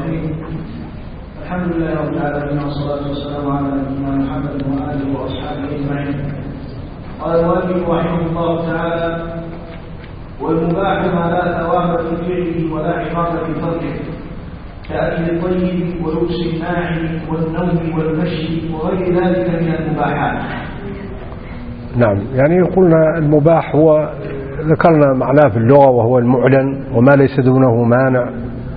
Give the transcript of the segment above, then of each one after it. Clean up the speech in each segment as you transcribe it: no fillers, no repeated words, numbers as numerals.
الرحيم. الحمد لله رب العالمين والصلاة والسلام على نبينا محمد وآله وأصحابه أجمعين. قال المؤلف رحمه الله تعالى: والمباح ما لا ثواب في فعله ولا عقاب في تركه، كأكل الطيب ولبس الناعم والنوم والمشي وغير ذلك من المباحات. نعم، يعني قلنا المباح هو ذكرنا معناه في اللغة وهو المعلن وما ليس دونه مانع،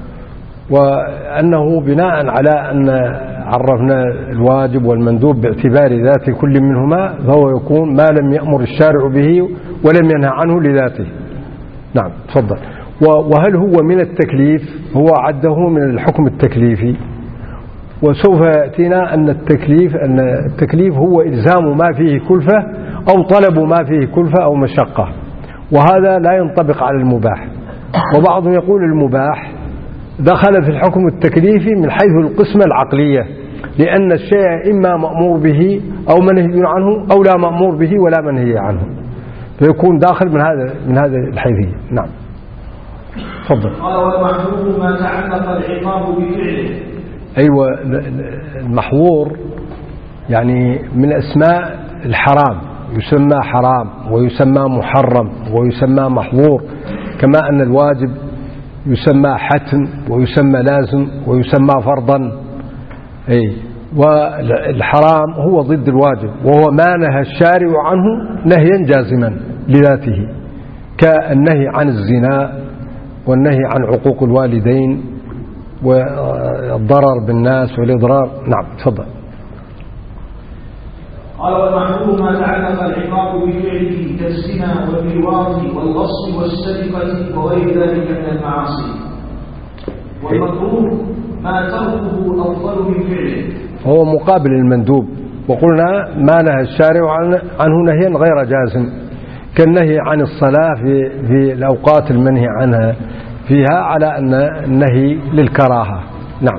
وأنه بناء على أن عرفنا الواجب والمندوب باعتبار ذات كل منهما فهو يكون ما لم يأمر الشارع به ولم ينهى عنه لذاته. نعم تفضل. وهل هو من التكليف؟ هو عده من الحكم التكليفي، وسوف يأتينا أن التكليف هو إلزام ما فيه كلفة أو طلب ما فيه كلفة أو مشقة، وهذا لا ينطبق على المباح. وبعضهم يقول المباح دخل في الحكم التكليفي من حيث القسمة العقلية، لأن الشيء إما مأمور به أو منهي عنه أو لا مأمور به ولا منهي عنه، فيكون داخل من هذا الحيثية. نعم تفضل. قال: والمحظور ما تعلق العقاب بفعله. أيوة، المحظور يعني من أسماء الحرام، يسمى حرام ويسمى محرم ويسمى محظور، كما أن الواجب يسمى حتم ويسمى لازم ويسمى فرضا. والحرام هو ضد الواجب، وهو ما نهى الشارع عنه نهيا جازما لذاته، كالنهي عن الزنا والنهي عن عقوق الوالدين والضرر بالناس والإضرار. نعم تفضل. قال: والمحظور ما تعلق العقاب بفعله كالزنا واللواط والغصب والسرقة وغير ذلك من المعاصي. والمكروه ما تركه أفضل من فعله، هو مقابل المندوب. وقلنا ما نهى الشارع عنه نهيا غير جازم، كالنهي عن الصلاة في الأوقات المنهي عنها فيها على أن النهي للكراهة. نعم.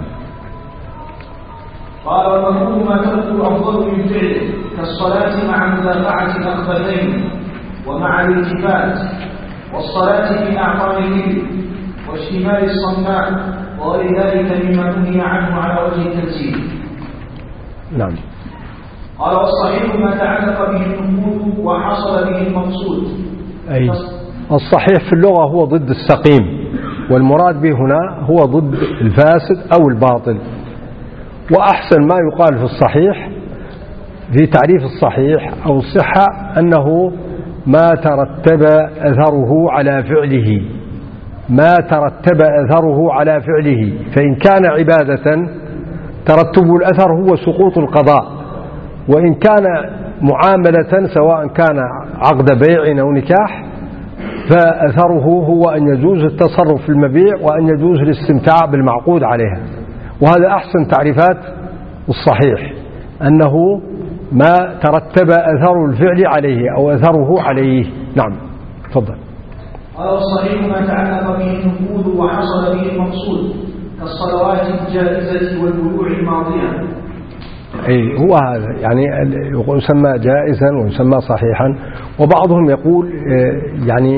قال: والمكروه ما تركه أفضل من فعله كالصلاة مع مدافعة الأخبثين ومع الالتفات، والصلاة في أعقاب الإبل واشتمال الصماء وغير ذلك مما نهي عنه على وجه التنزيل. نعم. قال: والصحيح ما تعلق به النفوذ وحصل به المقصود. أي الصحيح في اللغة هو ضد السقيم، والمراد به هنا هو ضد الفاسد أو الباطل. وأحسن ما يقال في الصحيح في تعريف الصحيح أو الصحة أنه ما ترتب أثره على فعله، ما ترتب أثره على فعله، فإن كان عبادة ترتب الأثر هو سقوط القضاء، وإن كان معاملة سواء كان عقد بيع أو نكاح فأثره هو أن يجوز التصرف في المبيع وأن يجوز الاستمتاع بالمعقود عليها. وهذا أحسن تعريفات الصحيح، أنه ما ترتب أثر الفعل عليه أو أثره عليه. نعم تفضل. قال: والصحيح ما تعلق به النفوذ وحصل به المقصود كالصلوات الجائزة والبيوع الماضية. أي هو هذا، يعني يسمى جائزا ويسمى صحيحا. وبعضهم يقول يعني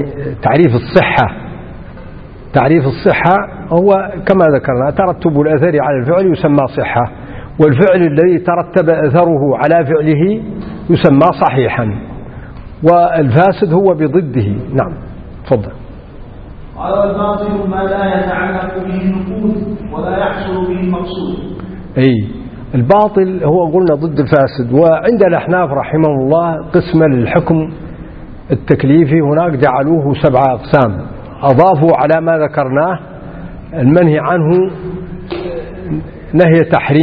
تعريف الصحة هو كما ذكرنا ترتب الأثر على الفعل يسمى صحة، والفعل الذي ترتب أثره على فعله يسمى صحيحا، والفاسد هو بضده. نعم تفضل. قال: والباطل ما لا يتعلق به النفوذ ولا يحصل به المقصود. أي الباطل هو قلنا ضد الفاسد. وعند الأحناف رحمه الله قسم للحكم التكليفي هناك جعلوه 7 أقسام، أضافوا على ما ذكرناه المنهي عنه نهي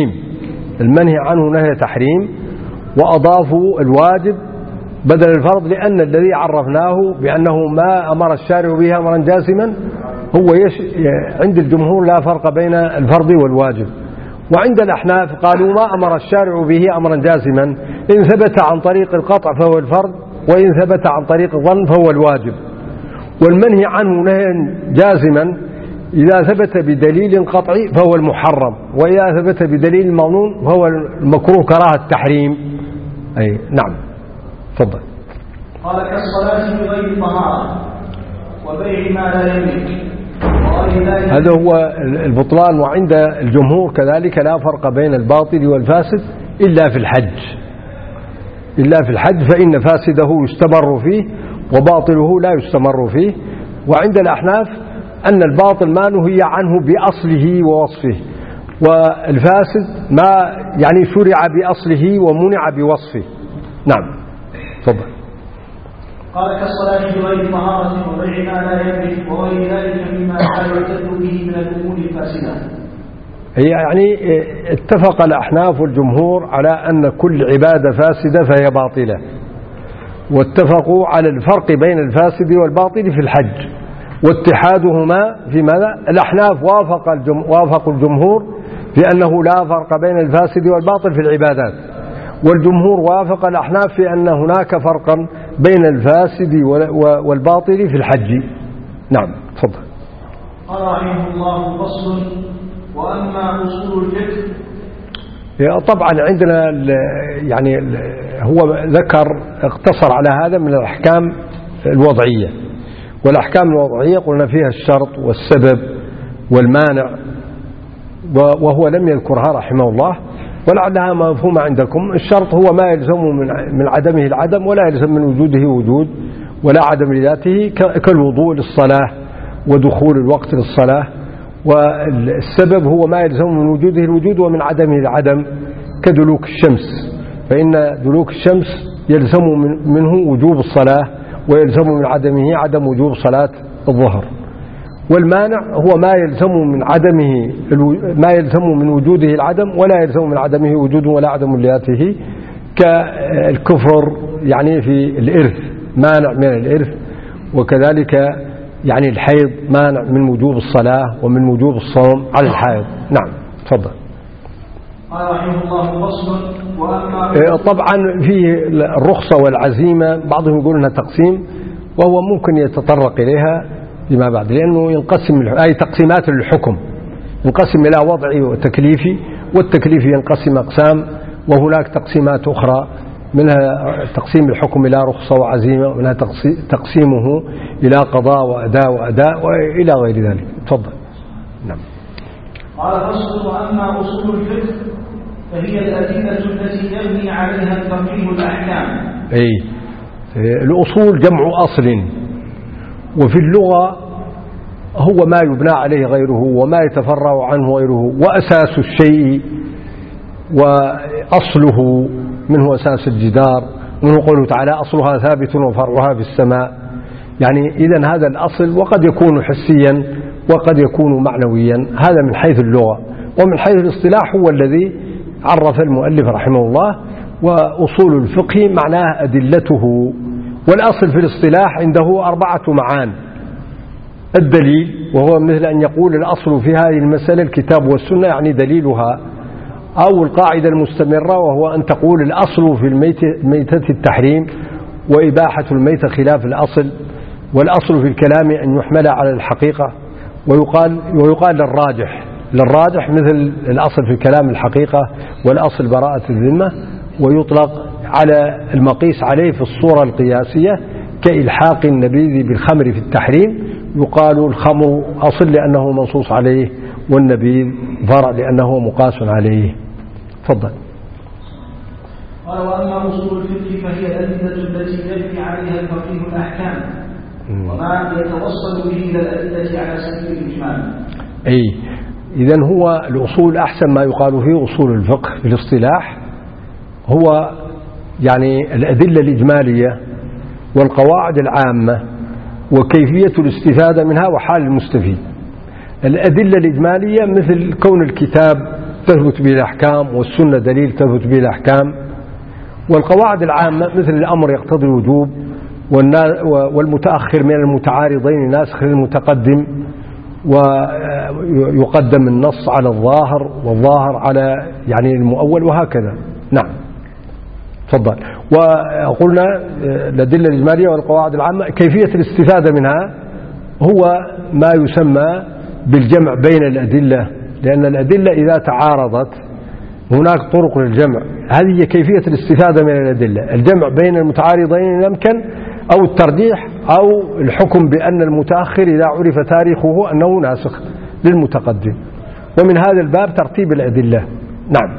تحريم، وأضافوا الواجب بدل الفرض، لأن الذي عرفناه بأنه ما أمر الشارع به أمرا جازما هو عند الجمهور لا فرق بين الفرض والواجب. وعند الأحناف قالوا ما أمر الشارع به أمرا جازما إن ثبت عن طريق القطع فهو الفرض، وإن ثبت عن طريق الظن فهو الواجب. والمنهي عنه نهيا جازما إذا ثبت بدليل قطعي فهو المحرم، وإذا ثبت بدليل مظنون فهو المكروه كراهة التحريم. أي نعم تفضل. قال: كالصلاة بغير طهارة وبيع ما لا يملك. هذا هو البطلان. وعند الجمهور كذلك لا فرق بين الباطل والفاسد إلا في الحج، إلا في الحج فإن فاسده يستمر فيه وباطله لا يستمر فيه. وعند الأحناف أن الباطل ما نهي عنه بأصله ووصفه، والفاسد ما يعني شرع بأصله ومنع بوصفه. نعم تفضل. قال كالصلاة بغير طهارة وبيع ما لا يملك وغير ذلك مما لا يعتد به من الأمور الفاسدة. هي يعني اتفق الأحناف والجمهور على أن كل عبادة فاسدة فهي باطلة، واتفقوا على الفرق بين الفاسد والباطل في الحج واتحادهما في ماذا؟ الأحناف وافقوا الجمهور بأنه لا فرق بين الفاسد والباطل في العبادات، والجمهور وافق الأحناف في أن هناك فرقا بين الفاسد والباطل في الحج. نعم تفضل. قال رحمه الله فصل وأما أصول الفقه. طبعا عندنا يعني هو ذكر اقتصر على هذا من الأحكام الوضعية، والأحكام الوضعية قلنا فيها الشرط والسبب والمانع، وهو لم يذكرها رحمه الله ولعلها مفهومة عندكم. الشرط هو ما يلزم من عدمه العدم ولا يلزم من وجوده وجود ولا عدم لذاته، كالوضوء للصلاة ودخول الوقت للصلاة. والسبب هو ما يلزم من وجوده الوجود ومن عدمه العدم، كدلوك الشمس، فإن دلوك الشمس يلزم منه وجوب الصلاة ويلزم من عدمه عدم وجوب صلاة الظهر. والمانع هو ما يلزم من عدمه ما يلزم من وجوده العدم ولا يلزم من عدمه وجود ولا عدم لذاته، كالكفر يعني في الإرث مانع من الإرث، وكذلك يعني الحيض مانع من وجوب الصلاة ومن وجوب الصوم على الحائض. نعم تفضل. قال رحمه الله فصل وأما طبعا في الرخصة والعزيمة بعضهم يقول انها تقسيم، وهو ممكن يتطرق إليها فيما بعد، لأنه ينقسم أي تقسيمات للحكم ينقسم إلى وضعي وتكليفي، والتكليفي ينقسم أقسام، وهناك تقسيمات أخرى منها تقسيم الحكم إلى رخصة وعزيمة، ومنها تقسيمه إلى قضاء وأداء وإلى غير ذلك. تفضل. نعم. قال فصل وأما أصول الفقه فهي الأدلة التي يبني عليها الفقيه الأحكام. أي الأصول جمع أصل، وفي اللغة هو ما يبنى عليه غيره وما يتفرع عنه غيره، وأساس الشيء وأصله منه أساس الجدار، منه قوله تعالى أصلها ثابت وفرعها في السماء. يعني إذن هذا الأصل وقد يكون حسيا وقد يكون معنويا، هذا من حيث اللغة. ومن حيث الاصطلاح هو الذي عرف المؤلف رحمه الله، وأصول الفقه معناه أدلته. والأصل في الاصطلاح عنده 4 معان: الدليل، وهو مثل أن يقول الأصل في هذه المسألة الكتاب والسنة يعني دليلها، أو القاعدة المستمرة، وهو أن تقول الأصل في الميتة التحريم وإباحة الميتة خلاف الأصل، والأصل في الكلام أن يحمل على الحقيقة، ويقال للراجح مثل الأصل في الكلام الحقيقة والأصل براءة الذمة، ويطلق على المقيس عليه في الصورة القياسية كإلحاق النبيذ بالخمر في التحريم، يقال الخمر أصل لأنه منصوص عليه، والنبيذ فرع لأنه مقاس عليه. تفضل. قال وأما أصول الفقه فهي الأدلة التي يبني عليها الفقيه الأحكام، وما يتوصل به إلى الأدلة على سبيل الإجمال. أي إذن هو الأصول أحسن ما يقال فيه أصول الفقه في الاصطلاح هو يعني الأدلة الإجمالية والقواعد العامة وكيفية الاستفادة منها وحال المستفيد. الأدلة الإجمالية مثل كون الكتاب تثبت به الأحكام والسنة دليل تثبت به الأحكام، والقواعد العامة مثل الأمر يقتضي الوجوب، والمتأخر من المتعارضين ناسخ للمتقدم، ويقدم النص على الظاهر والظاهر على يعني المؤول، وهكذا. نعم تفضل. وقلنا الأدلة الإجمالية والقواعد العامة كيفية الاستفادة منها هو ما يسمى بالجمع بين الأدلة، لأن الأدلة إذا تعارضت هناك طرق للجمع، هذه كيفية الاستفادة من الأدلة: الجمع بين المتعارضين إن أمكن، أو الترجيح، أو الحكم بأن المتأخر إذا عرف تاريخه أنه ناسخ للمتقدم. ومن هذا الباب ترتيب الأدلة. نعم.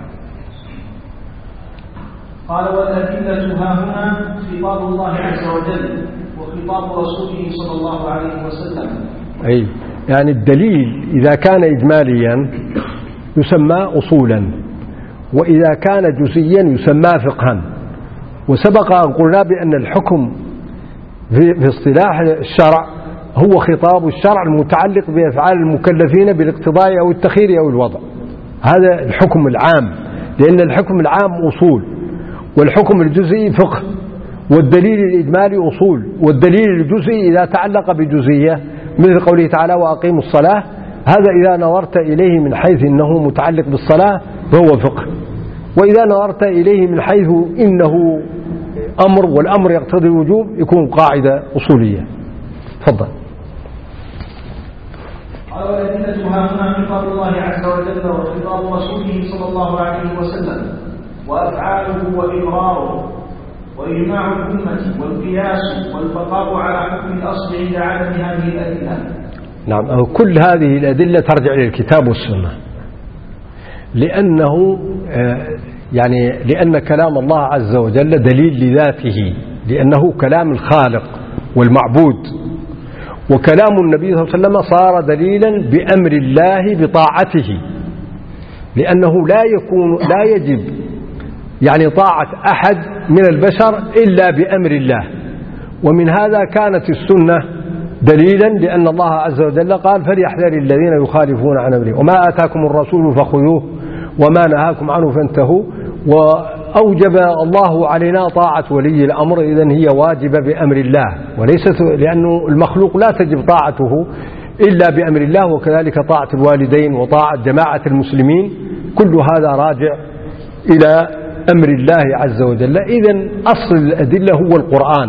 قال والأدلة ها هنا خطاب الله عز وجل وخطاب رسوله صلى الله عليه وسلم. أي يعني الدليل إذا كان إجماليا يسمى أصولا، وإذا كان جزئيا يسمى فقها. وسبق أن قلنا بأن الحكم في اصطلاح الشرع هو خطاب الشرع المتعلق بأفعال المكلفين بالاقتضاء أو التخيير أو الوضع. هذا الحكم العام، لأن الحكم العام أصول، والحكم الجزئي فقه، والدليل الإجمالي أصول، والدليل الجزئي إذا تعلق بجزئية مثل قوله تعالى وأقيموا الصلاة، هذا إذا نظرت إليه من حيث إنه متعلق بالصلاة فهو فقه، وإذا نظرت إليه من حيث إنه أمر والأمر يقتضي الوجوب يكون قاعدة أصولية. تفضل. قال والأدلة ها هنا خطاب الله عز وجل وخطاب رسوله صلى الله عليه وسلم وأفعاله وإقراره وإجماع الأمة والقياس والبقاء على حكم الأصل عند عدم هذه الأدلة. نعم، كل هذه الأدلة ترجع إلى الكتاب والسنة، لأنه لأن كلام الله عز وجل دليل لذاته، لأنه كلام الخالق والمعبود، وكلام النبي صلى الله عليه وسلم صار دليلا بأمر الله بطاعته، لأنه لا يجب طاعة أحد من البشر إلا بأمر الله. ومن هذا كانت السنة دليلا، لأن الله عز وجل قال فليحذر الذين يخالفون عن أمره وما آتاكم الرسول فخذوه وما نهاكم عنه فانتهوا. وأوجب الله علينا طاعة ولي الأمر، إذن هي واجبة بأمر الله، وليست لأنه المخلوق لا تجب طاعته إلا بأمر الله، وكذلك طاعة الوالدين وطاعة جماعة المسلمين، كل هذا راجع إلى أمر الله عز وجل. إذن أصل الأدلة هو القرآن،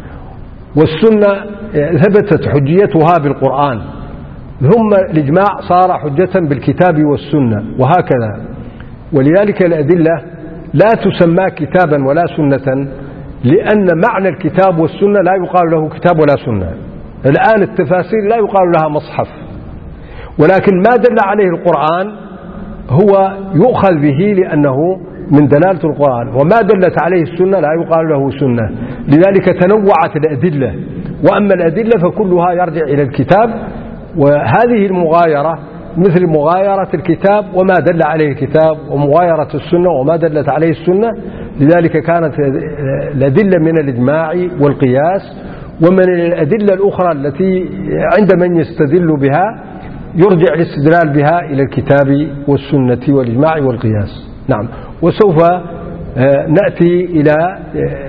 والسنة ثبتت حجيتها بالقرآن، ثم الإجماع صار حجة بالكتاب والسنة، وهكذا. ولذلك الأدلة لا تسمى كتابا ولا سنة، لأن معنى الكتاب والسنة لا يقال له كتاب ولا سنة. الآن التفاسير لا يقال لها مصحف، ولكن ما دل عليه القرآن هو يؤخذ به لأنه من دلالة القرآن، وما دلت عليه السنة لا يقال له سنة. لذلك تنوعت الأدلة، وأما الأدلة فكلها يرجع إلى الكتاب، وهذه المغايرة مثل مغايرة الكتاب وما دل عليه الكتاب، ومغايرة السنة وما دلت عليه السنة. لذلك كانت الأدلة من الإجماع والقياس، ومن الأدلة الأخرى التي عند من يستدل بها يرجع الاستدلال بها إلى الكتاب والسنة والإجماع والقياس. نعم. وسوف نأتي إلى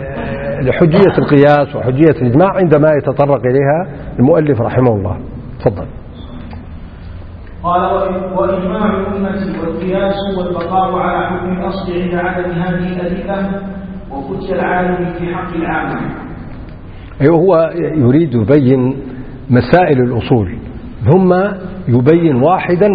حجية القياس وحجية الإجماع عندما يتطرق إليها المؤلف رحمه الله. تفضل. قال وإجماع الأمة والقياس والبقاء على حكم الأصل عند عدم هذه الأدلة وفتي العالم في حق العامة. هو يريد يبين مسائل الأصول ثم يبين واحدا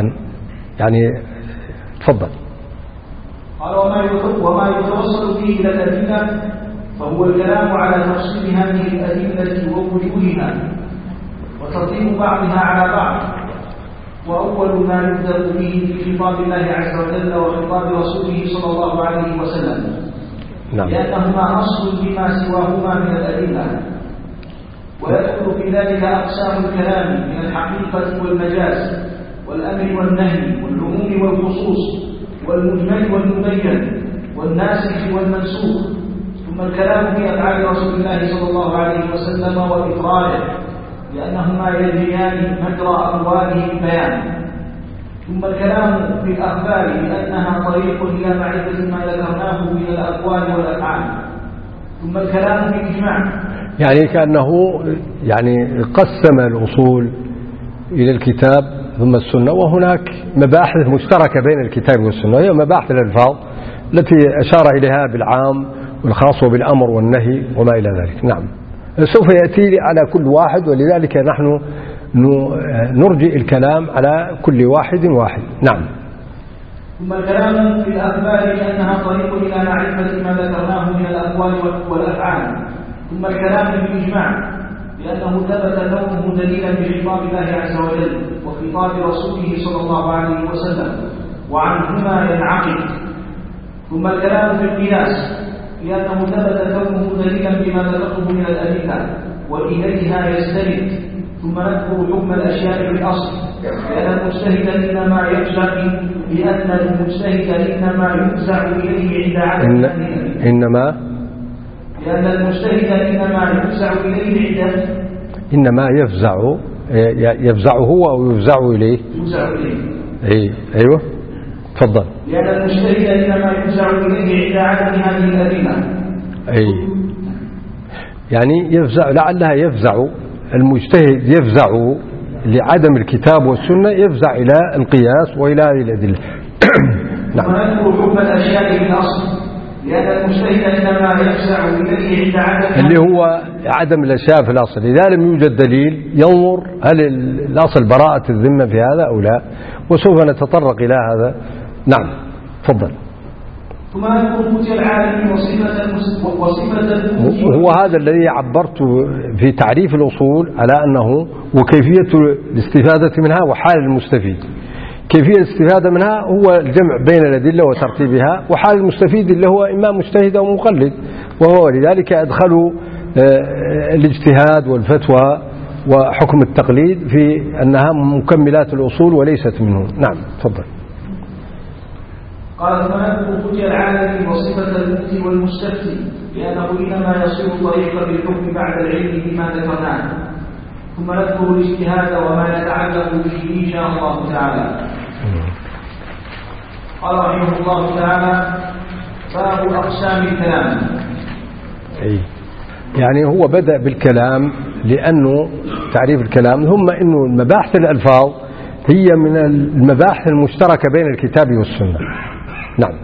تفضل. قال وما يتوصل فيه إلى الأدلة فهو الكلام على تفصيل هذه الأدلة ووجوهها وترتيب بعضها على بعض، وأول ما يبدأ به في خطاب الله عز وجل وخطاب رسوله صلى الله عليه وسلم، لأنهما أصل بما سواهما من الأدلة. ويدخل في ذلك أقسام الكلام من الحقيقة والمجاز والأمر والنهي والعموم والخصوص والمجمل والمبين والناسخ والمنسوخ، ثم الكلام في أفعال رسول الله صلى الله عليه وسلم وإقراره، لأنهما يجريان مجرى أقواله بالبيان، ثم الكلام في الأخبار لأنها طريق إلى معرفة ما ذكرناه من الأقوال والأفعال، ثم الكلام في الإجماع، كأنه قسم الأصول إلى الكتاب ثم السنة، وهناك مباحث مشتركة بين الكتاب والسنة، هي مباحث الألفاظ التي أشار إليها بالعام والخاص بالأمر والنهي وما إلى ذلك. نعم. سوف يأتي على كل واحد، ولذلك نحن نرجئ الكلام على كل واحد. نعم. ثم الكلام في الأخبار لأنها طريق إلى معرفة ما ذكرناه من الأقوال والأفعال، ثم الكلام في الإجماع لأنه ثبت كونه دليلا بخطاب الله عز وجل وخطاب رسوله صلى الله عليه وسلم وعنهما ينعقد. ثم الكلام في القياس لأنه ثبت كونه دليلا بما ذكرته من الأدلة وإليها يستند. ثم نذكر حكم الأشياء في الأصل لأن المجتهد إنما يفزع إليه عند إنما يفزع هو أو يفزع إليه. أيوه تفضل. لأن المجتهد إنما يفزع إليه عند عدم هذه الأدلة. يعني يفزع، لعلها يفزع المجتهد يفزع لعدم الكتاب والسنة، يفزع إلى القياس وإلى هذه الأدلة. نعم. ونذكر حكم الأشياء في الأصل لأن المجتهد إنما يفزع إليه عند عدم، اللي هو عدم الأشياء في الأصل. إذا لم يوجد دليل ينظر هل الأصل براءة الذمة في هذا أو لا، وسوف نتطرق إلى هذا. نعم تفضل. ثم نذكر فتي العالم وصفة هو هذا الذي عبرت في تعريف الأصول على أنه وكيفية الاستفادة منها وحال المستفيد. كيفية الاستفادة منها هو الجمع بين الأدلة وترتيبها، وحال المستفيد اللي هو إما مجتهد أو مقلد، وهو لذلك أدخلوا الاجتهاد والفتوى وحكم التقليد في أنها مكملات الأصول وليست منه. نعم تفضل. قال فنذكر فتي العالم وصفة المفتي والمستفتي لأنه إنما يصير طريقا بالحكم بعد العلم بما ذكرناه. ثم نذكر الاجتهاد وما يتعلق به إن شاء الله تعالى. قال رحمه الله تعالى باب أقسام الكلام. يعني هو بدأ بالكلام لأنه تعريف الكلام، ثم إنه المباحث الألفاظ هي من المباحث المشتركة بين الكتاب والسنة. نعم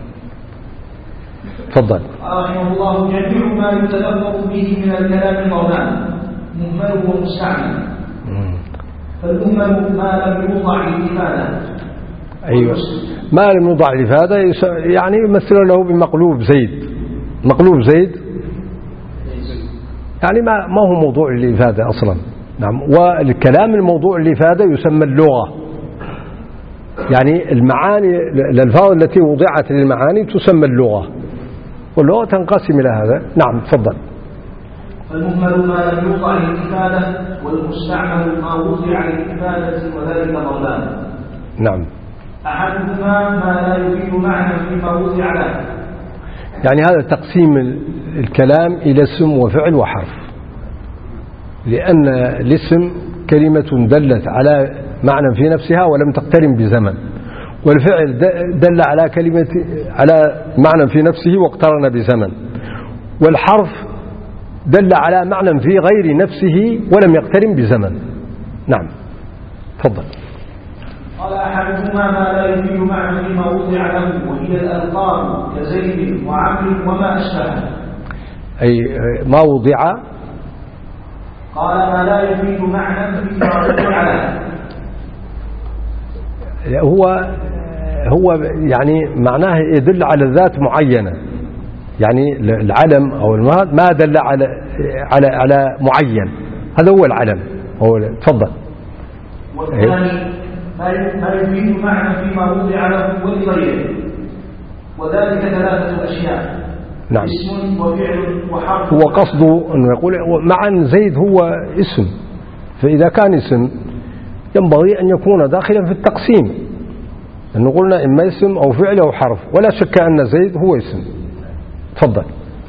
تفضل. رحمه الله جميع ما يتلفظ به من الكلام ضمان مهمل ومستعمل. فالمهمل ما لم يوضع للإفادة. أيوة ما لم يوضع للإفادة يعني يمثل له بمقلوب زيد. مقلوب زيد يعني ما هو موضوع للإفادة أصلا. نعم. والكلام الموضوع للإفادة يسمى اللغة، يعني المعاني الألفاظ التي وضعت للمعاني تسمى اللغة، واللغة تنقسم إلى هذا. نعم تفضل. فالمهمل ما لم يوضع للإفادة والمستعمل ما وضع للإفادة وذلك ضربان. نعم. أحدهما ما لا يفيد معنى فيما وضع له. يعني هذا تقسيم الكلام إلى اسم وفعل وحرف، لأن الاسم كلمة دلت على معنى في نفسها ولم تقترن بزمن، والفعل دل على كلمة على معنى في نفسه واقترن بزمن، والحرف دل على معنى في غير نفسه ولم يقترن بزمن. نعم تفضل. قال أحدهما ما لا يفيد معنى فيما وضع له وهي الألقاب كزيد وعمرو وما أشبهه. أي ما وضع. قال ما لا يفيد معنى فيما وضع له. هو يعني معناه يدل على ذات معينة، يعني العلم أو المراد ما دل على معين، هذا هو العلم. هو تفضل. والثاني ما يفيد معنى فيما وضع له ولغيره، وذلك ثلاثة أشياء. نعم. اسم وفعل وحرف. هو قصده أنه يقول مع زيد هو اسم، فإذا كان اسم ينبغي أن يكون داخلا في التقسيم، أنه قلنا إما اسم أو فعل أو حرف، ولا شك أن زيد هو اسم. تفضل.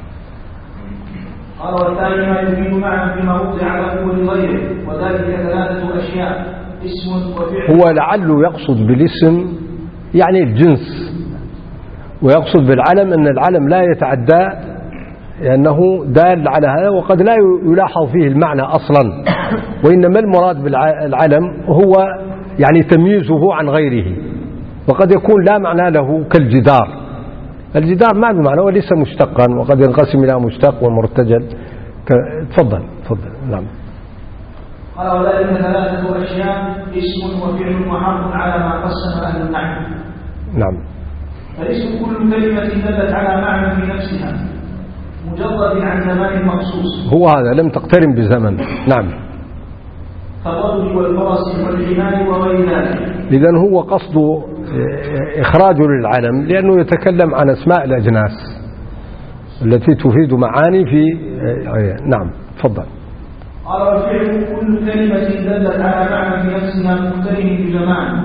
قال والثاني ما يفيد معنى فيما وضع له ولغيره، وذلك ثلاثة أشياء. اسم وفعل. هو لعله يقصد بالاسم يعني الجنس، ويقصد بالعلم أن العلم لا يتعدى لأنه دال على هذا، وقد لا يلاحظ فيه المعنى أصلا، وإنما المراد بالعلم هو يعني تمييزه عن غيره، وقد يكون لا معنى له كالجدار. الجدار ما بمعنى وليس مشتقا، وقد ينقسم إلى مشتق ومرتجل. تفضل. نعم. قال وذلك ثلاثة أشياء اسم وفعل وحرف على ما قسم أهل النحو. نعم. فالاسم كل كلمة دلت على معنى في نفسها مجرد عن زمان مخصوص. هو هذا لم تقترن بزمن. نعم. كالرجل والفرس والحمار وغير ذلك. إذن هو قصد إخراجه للعلم لأنه يتكلم عن أسماء الأجناس التي تفيد معاني في. نعم تفضل. قال والفعل كل كلمة دلت على معنى في نفسها مقترن بزمان.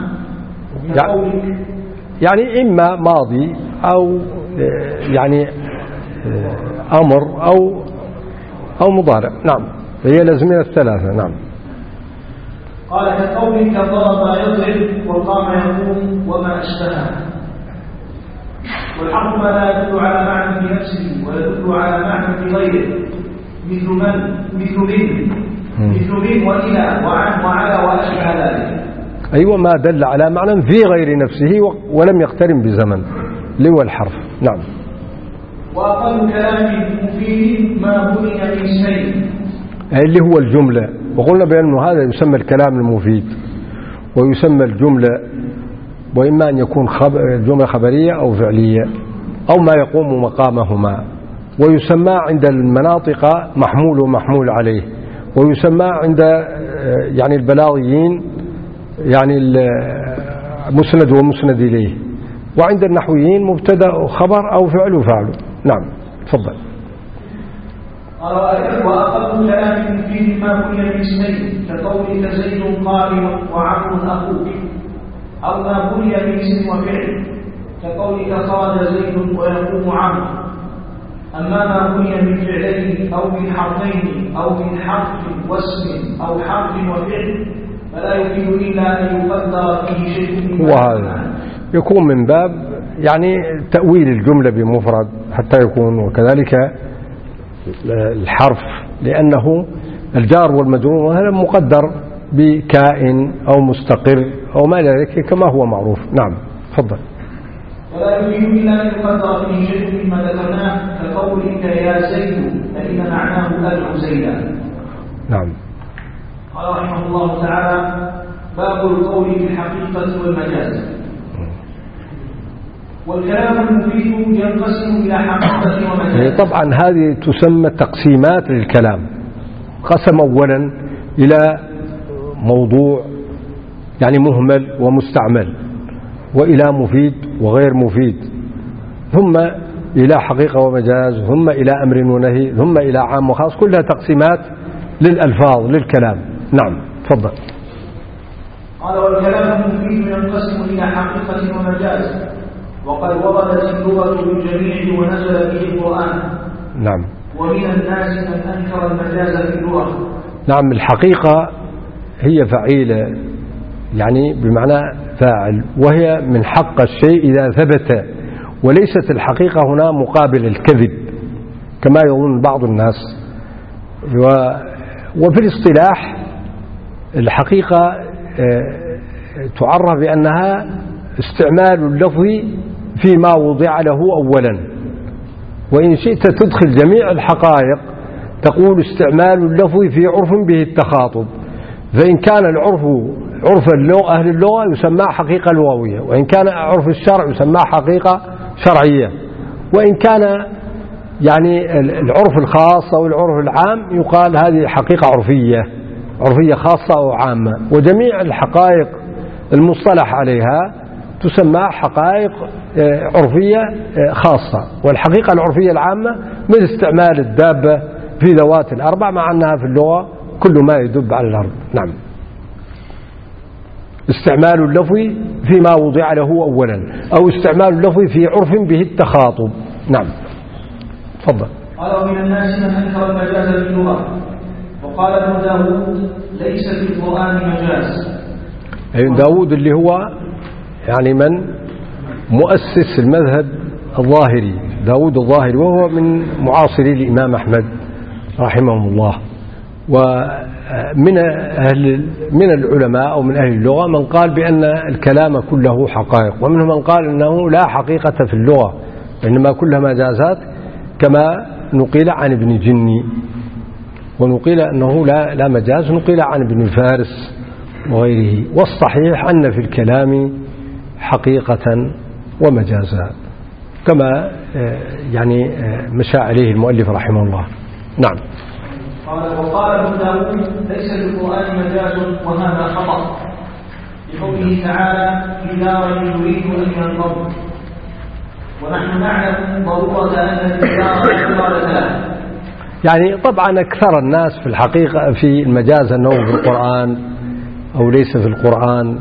يعني إما ماضي أو يعني أمر أو مضارع. نعم هي الأزمنة الثلاثة. نعم. قال كقولك ضرب يضرب وقام يقوم وما أشبهه. والحرف ما لا يدل على معنى في نفسه ويدل على معنى في غيره مثل من وإلى وعن وعلى وأشبه ذلك. أيوة ما دل على معنى في غير نفسه ولم يقترن بزمن اللي هو الحرف. نعم. وأقل كلام مفيد ما بني من شيء اللي هو الجملة. وقلنا بأنه هذا يسمى الكلام المفيد ويسمى الجملة، وإما أن يكون جملة خبرية أو فعلية أو ما يقوم مقامهما، ويسمى عند المناطق محمول ومحمول عليه، ويسمى عند يعني البلاغيين يعني مسند ومسند إليه، وعند النحويين مبتدأ وخبر أو فعل وفعل. نعم تفضل. وأقل كلام فيه ما بني باسمين كقولك زيد قائم وعمر أخوك، أو ما بني باسم وفعل كقولك خرج زيد ويقوم عمرو. أما ما بني من فعلين أو من حرفين أو من حرف واسم أو حرف وفعل فلا يفيد إلا أن يقدر فيه شيء. وهذا يكون من باب يعني تأويل الجملة بمفرد حتى يكون، وكذلك الحرف لأنه الجار والمجرور هذا مقدر بكائن أو مستقر أو ما ذلك كما هو معروف. نعم تفضل. ولا يفيد إلا أن يقدر فيه شيء مما ذكرناه كقولك يا زيد فإن معناه أدعو زيدا. نعم. قال رحمه الله تعالى باب القول بالحقيقة والمجاز. والكلام المفيد ينقسم إلى حقيقة ومجاز. طبعا هذه تسمى تقسيمات للكلام. قسم أولا إلى موضوع يعني مهمل ومستعمل، وإلى مفيد وغير مفيد، ثم إلى حقيقة ومجاز، ثم إلى أمر ونهي، ثم إلى عام وخاص، كلها تقسيمات للألفاظ للكلام. نعم تفضل. قال والكلام المفيد ينقسم إلى حقيقة ومجاز، وقد وردت اللغة بالجميع ونزل به القرآن. نعم. ومن الناس من أنكر المجاز في اللغة. نعم الحقيقة هي فعيلة يعني بمعنى فاعل، وهي من حق الشيء إذا ثبت، وليست الحقيقة هنا مقابل الكذب كما يظن بعض الناس. وفي الاصطلاح الحقيقة تعرف بأنها استعمال اللفظ فيما وضع له أولا، وإن شئت تدخل جميع الحقائق تقول استعمال اللفظ في عرف به التخاطب، فإن كان العرف عرف أهل اللغة يسمى حقيقة لغوية، وإن كان عرف الشرع يسمى حقيقة شرعية، وإن كان يعني العرف الخاص أو العرف العام يقال هذه حقيقة عرفية خاصة أو عامة. وجميع الحقائق المصطلح عليها تسمى حقائق عرفية خاصة. والحقيقة العرفية العامة مثل استعمال الدابة في ذوات الأربع، مع أنها في اللغة كل ما يدب على الأرض. نعم. استعمال اللفظ فيما وضع له أولا، أو استعمال اللفظ في عرف به التخاطب. نعم تفضل. قال ومن الناس من أنكر المجاز في اللغة، وقال ابن داود ليس في القرآن مجاز. داود اللي هو يعني من مؤسس المذهب الظاهري، داود الظاهري، وهو من معاصري الإمام أحمد رحمه الله. ومن من العلماء أو من أهل اللغة من قال بأن الكلام كله حقائق، ومنهم من قال أنه لا حقيقة في اللغة إنما كلها مجازات، كما نقيل عن ابن جني، ونقيل أنه لا مجاز، نقيل عن ابن فارس وغيره. والصحيح أن في الكلام حقيقة ومجازا. كما يعني مشى عليه المؤلف رحمه الله. نعم. وقال ابن داود: ليس في القرآن مجاز وهذا خطأ، لقوله تعالى: إذا رجل يريد أن ينضم، ونحن نعلم ضرورة أن الإدارة لا إرادة له. يعني طبعا أكثر الناس في الحقيقة في المجاز أنه في القرآن أو ليس في القرآن،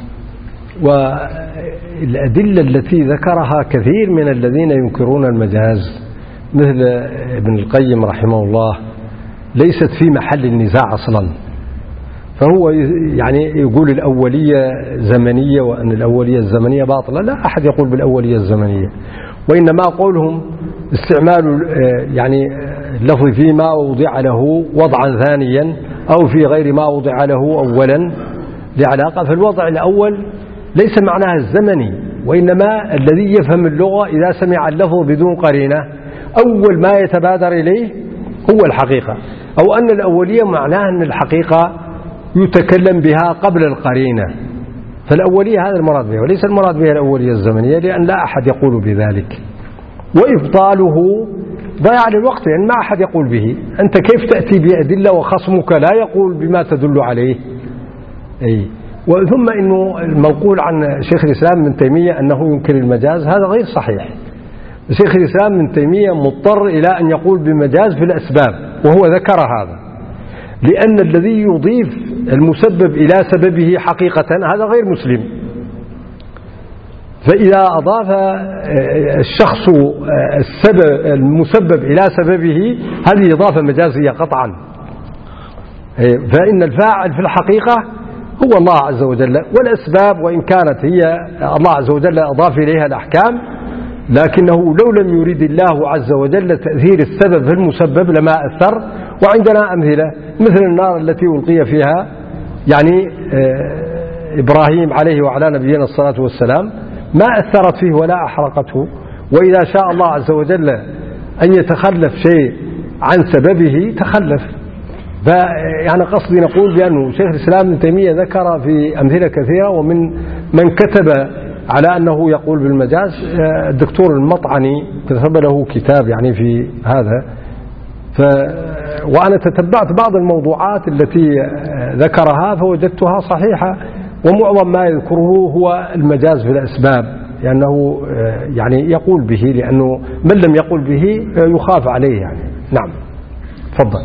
والأدلة التي ذكرها كثير من الذين ينكرون المجاز مثل ابن القيم رحمه الله ليست في محل النزاع أصلا. فهو يعني يقول الأولية زمنية وأن الأولية الزمنية باطلة. لا أحد يقول بالأولية الزمنية، وإنما قولهم استعمال يعني اللفظ فيما وضع له وضعا ثانيا أو في غير ما وضع له أولا لعلاقة. فالوضع الأول ليس معناها الزمني، وإنما الذي يفهم اللغة إذا سمع اللفظ بدون قرينة أول ما يتبادر إليه هو الحقيقة، أو أن الأولية معناها أن الحقيقة يتكلم بها قبل القرينة. فالأولية هذا المراد بها، وليس المراد بها الأولية الزمنية، لأن لا أحد يقول بذلك. وإبطاله ضياع للوقت، يعني ما أحد يقول به. أنت كيف تأتي بأدلة وخصمك لا يقول بما تدل عليه؟ أي. وثم إنه المنقول عن شيخ الإسلام ابن تيمية أنه ينكر المجاز هذا غير صحيح. شيخ الإسلام ابن تيمية مضطر إلى أن يقول بمجاز في الأسباب، وهو ذكر هذا، لأن الذي يضيف المسبب إلى سببه حقيقة هذا غير مسلم. فإذا أضاف الشخص السبب المسبب إلى سببه هذه إضافة مجازية قطعا. فإن الفاعل في الحقيقة هو الله عز وجل، والأسباب وإن كانت هي الله عز وجل أضاف إليها الأحكام، لكنه لو لم يريد الله عز وجل تأثير السبب في المسبب لما أثر. وعندنا أمثلة مثل النار التي ألقي فيها يعني إبراهيم عليه وعلى نبينا الصلاة والسلام، ما أثرت فيه ولا أحرقته. وإذا شاء الله عز وجل أن يتخلف شيء عن سببه تخلف. فيعني قصدي نقول بأنه شيخ الإسلام ابن تيمية ذكر في أمثلة كثيرة، ومن من كتب على أنه يقول بالمجاز الدكتور المطعني كتب له كتاب يعني في هذا. وأنا تتبعت بعض الموضوعات التي ذكرها فوجدتها صحيحة، ومعظم ما يذكره هو المجاز في الأسباب، لأنه يعني يقول به، لأنه من لم يقول به يخاف عليه يعني. نعم. تفضل.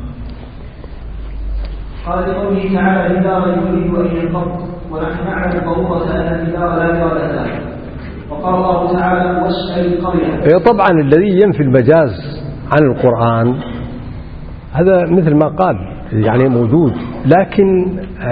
قال لقوله تعالى: الإدارة يريد أن ينفض، ونحن نعلم ضرورة أن الإدارة لا إرادة له. وقال الله تعالى: واسأل القرية. طبعا الذي ينفي المجاز عن القرآن هذا مثل ما قال يعني موجود، لكن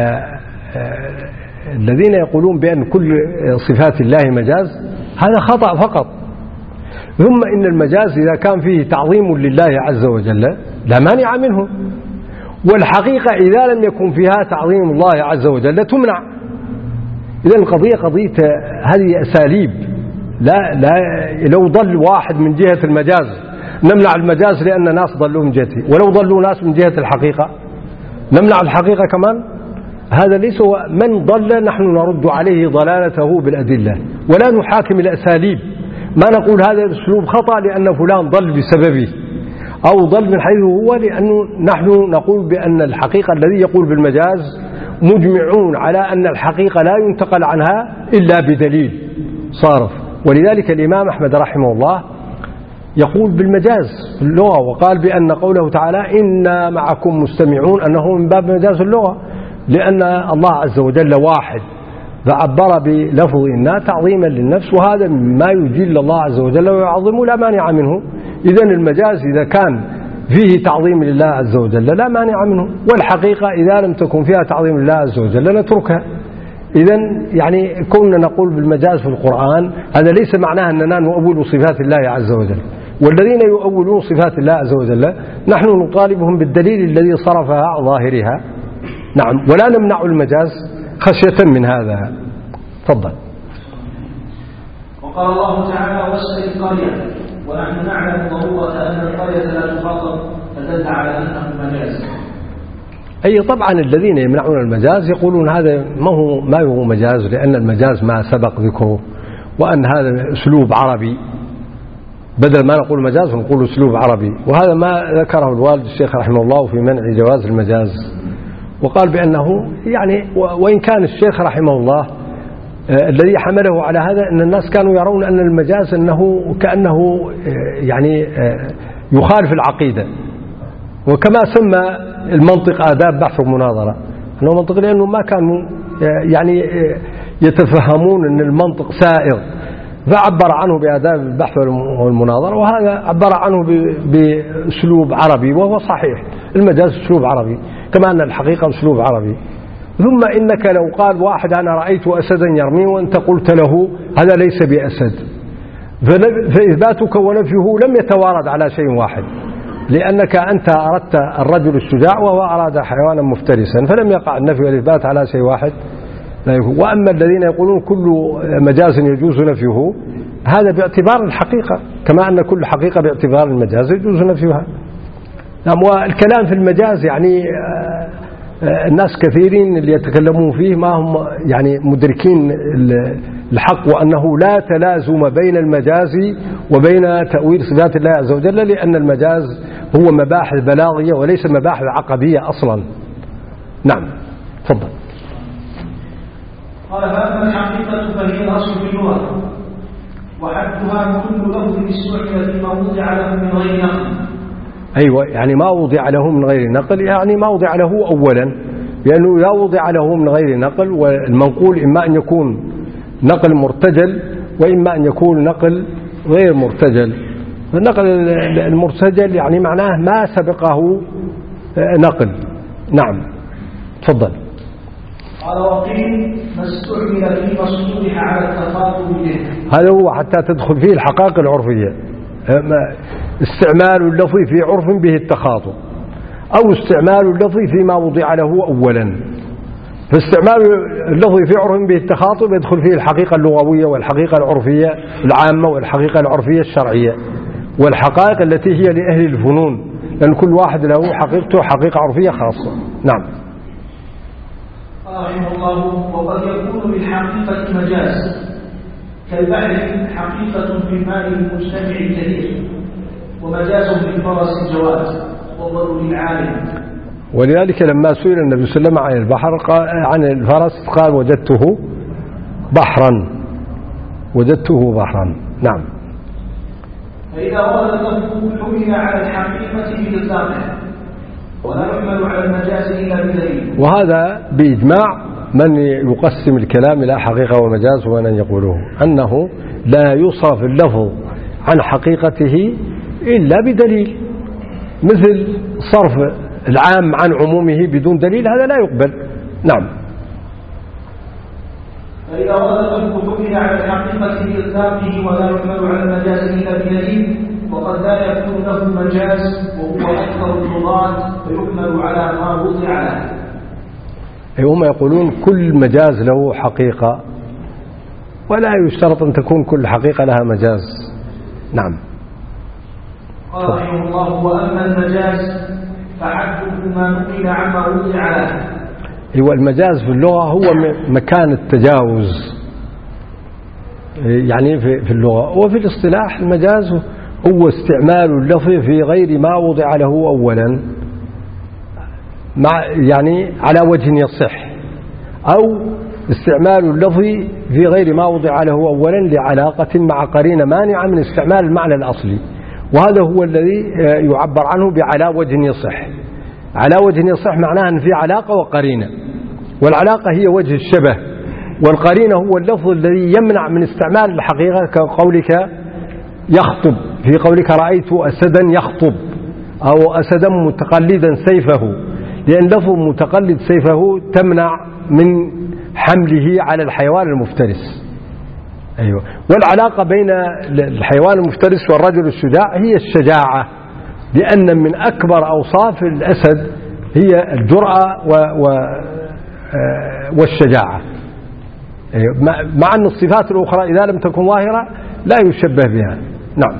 الذين يقولون بأن كل صفات الله مجاز هذا خطأ فقط. ثم إن المجاز إذا كان فيه تعظيم لله عز وجل لا مانع منه، والحقيقة إذا لم يكن فيها تعظيم الله عز وجل تمنع. إذن القضية قضية هذه أساليب. لا لو ضل واحد من جهة المجاز نمنع المجاز لأن ناس ضلوا من جهته، ولو ضلوا ناس من جهة الحقيقة نمنع الحقيقة كمان. هذا ليس من ضل نحن نرد عليه ضلالته بالأدلة، ولا نحاكم الأساليب. ما نقول هذا الأسلوب خطأ لأن فلان ضل بسببه أو ضل من حيث هو، لأنه نحن نقول بأن الحقيقة الذي يقول بالمجاز مجمعون على أن الحقيقة لا ينتقل عنها إلا بدليل صارف. ولذلك الإمام أحمد رحمه الله يقول بالمجاز في اللغة، وقال بأن قوله تعالى إنا معكم مستمعون أنه من باب مجاز اللغة، لأن الله عز وجل واحد فعبر بلفظ إنا تعظيما للنفس، وهذا ما يجل الله عز وجل ويعظمه لا مانع منه. إذن المجاز إذا كان فيه تعظيم لله عز وجل لا مانع منه، والحقيقة إذا لم تكن فيها تعظيم لله عز وجل نتركها. إذن يعني كنا نقول بالمجاز في القرآن هذا ليس معناه أننا نؤول صفات الله عز وجل، والذين يؤولون صفات الله عز وجل نحن نطالبهم بالدليل الذي صرفها عن ظاهرها. نعم. ولا نمنع المجاز خشية من هذا. تفضل. وقال الله تعالى: واسأل القرية، ونحن نعلم ضرورة أن القرية لا تخاطب، فدل على أنه مجاز. أي طبعا الذين يمنعون المجاز يقولون هذا ما هو مجاز، لأن المجاز ما سبق ذكره، وأن هذا أسلوب عربي بدل ما نقول مجاز نقول أسلوب عربي. وهذا ما ذكره الوالد الشيخ رحمه الله في منع جواز المجاز، وقال بأنه يعني وإن كان الشيخ رحمه الله الذي حمله على هذا أن الناس كانوا يرون أن المجاز أنه كأنه يعني يخالف العقيدة، وكما سمى المنطق آداب بحث ومناظرة، أنه منطق لأنه ما كانوا يعني يتفهمون أن المنطق سائغ، فعبر عنه بآداب البحث والمناظرة، وهذا عبر عنه بأسلوب عربي، وهو صحيح المجاز أسلوب عربي كما أن الحقيقة أسلوب عربي. ثم إنك لو قال واحد أنا رأيت أسدا يرمي وأنت قلت له هذا ليس بأسد، فإثباتك ونفيه لم يتوارد على شيء واحد، لأنك أنت أردت الرجل الشجاع وهو أراد حيوانا مفترسا، فلم يقع النفي والإثبات على شيء واحد. وأما الذين يقولون كل مجاز يجوز نفيه هذا باعتبار الحقيقة، كما أن كل حقيقة باعتبار المجاز يجوز نفيها. والكلام في المجاز يعني الناس كثيرين اللي يتكلمون فيه ما هم يعني مدركين الحق، وأنه لا تلازم بين المجاز وبين تأويل صفات الله عز وجل، لأن المجاز هو مباحث بلاغية وليس مباحث عقدية أصلا. نعم تفضل. قال فأما الحقيقة فهي الأصل في اللغة، وحدها كل لفظ استعمل فيما وضع له من غير نقل. أيوة، يعني ما وضع له من غير نقل، يعني ما وضع له أولا، لأنه لا وضع له من غير نقل، والمنقول إما أن يكون نقل مرتجل وإما أن يكون نقل غير مرتجل. النقل المرتجل يعني معناه ما سبقه نقل. نعم تفضل. قال وقيل ما استعمل في مصدوره على التخاطب به، هذا هو حتى تدخل فيه الحقائق العرفية، استعمال اللفظ في عرف به التخاطب، أو استعمال اللفظ فيما وضع له أولا. فاستعمال اللفظ في عرف به التخاطب يدخل فيه الحقيقة اللغوية والحقيقة العرفية العامة والحقيقة العرفية الشرعية والحقائق التي هي لأهل الفنون، لأن كل واحد له حقيقته حقيقة عرفية خاصة. نعم. رحمه الله وقد يكون بالحقيقة مجاز كالبحر حقيقة في الماء المجتمع الكثير، ومجاز في الفرس الجواز والضر للعالم. ولذلك لما سئل النبي صلى الله عليه وسلم عن البحر عن الفرس قال وجدته بحرا، وجدته بحرا. نعم. فإذا ورد اللفظ حمل على الحقيقة بإطلاقه ولا يحمل على المجاز إلا بدليل. وهذا بإجماع من يقسم الكلام إلى حقيقة ومجاز، ومن يقوله أنه لا يصرف اللفظ عن حقيقته إلا بدليل، مثل صرف العام عن عمومه بدون دليل هذا لا يقبل. نعم. فإذا ورد اللفظ حمل على الحقيقة بإطلاقه ولا يحمل على المجاز إلا بدليل، وقد لا يكون له مجاز وهو أكثر اللغات فيحمل على ما وضع له. هم يقولون كل مجاز له حقيقة، ولا يشترط أن تكون كل حقيقة لها مجاز. نعم. قال رحمه الله وأما المجاز فحده ما نقل عما وضع له. هو المجاز في اللغة هو مكان التجاوز يعني في اللغة، وفي الاصطلاح المجاز هو استعمال اللفظ في غير ما وضع له أولا، يعني على وجه يصح، أو استعمال اللفظ في غير ما وضع له أولا لعلاقة مع قرينة مانعة من استعمال المعنى الأصلي، وهذا هو الذي يعبر عنه بعلى وجه يصح. على وجه يصح معناه أن في علاقة وقرينة، والعلاقة هي وجه الشبه، والقرينة هو اللفظ الذي يمنع من استعمال الحقيقة، كقولك يخطب، في قولك رأيت أسدا يخطب، أو أسدا متقلدا سيفه، لأن لفظ متقلد سيفه تمنع من حمله على الحيوان المفترس. أيوة. والعلاقة بين الحيوان المفترس والرجل الشجاع هي الشجاعة، لأن من أكبر أوصاف الأسد هي الجرأة والشجاعة، مع أن الصفات الأخرى إذا لم تكن ظاهرة لا يشبه بها. نعم.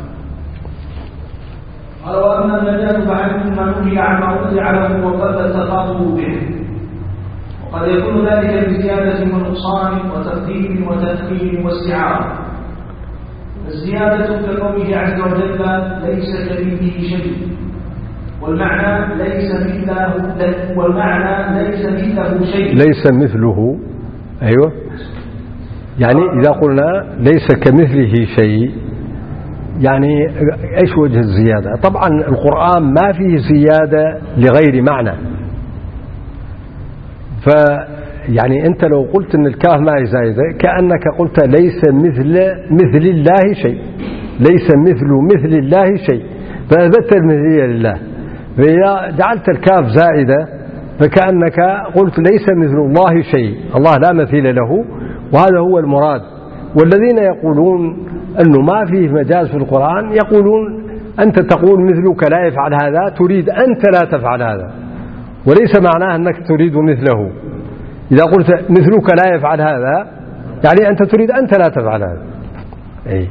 قال وأما المجاز فحده ما نقل عما وضع له وقد التخاطب به، وقد يكون ذلك بزيادة ونقصان وتقديم وتأخير واستعارة. الزيادة كقوله عز وجل ليس كمثله شيء، والمعنى ليس مثله شيء. ليس مثله، أيوة، يعني إذا قلنا ليس كمثله شيء يعني إيش وجه الزيادة؟ طبعا القرآن ما فيه زيادة لغير معنى، فيعني أنت لو قلت أن الكاف ما هي زائدة كأنك قلت ليس مثل الله شيء، ليس مثل الله شيء، فأثبت المثلية لله. فإذا جعلت الكاف زائدة فكأنك قلت ليس مثل الله شيء، الله لا مثيل له، وهذا هو المراد. والذين يقولون أنه ما فيه مجاز في القرآن يقولون أنت تقول مثلك لا يفعل هذا، تريد أنت لا تفعل هذا، وليس معناه أنك تريد مثله. إذا قلت مثلك لا يفعل هذا يعني أنت تريد أنت لا تفعل هذا. أي.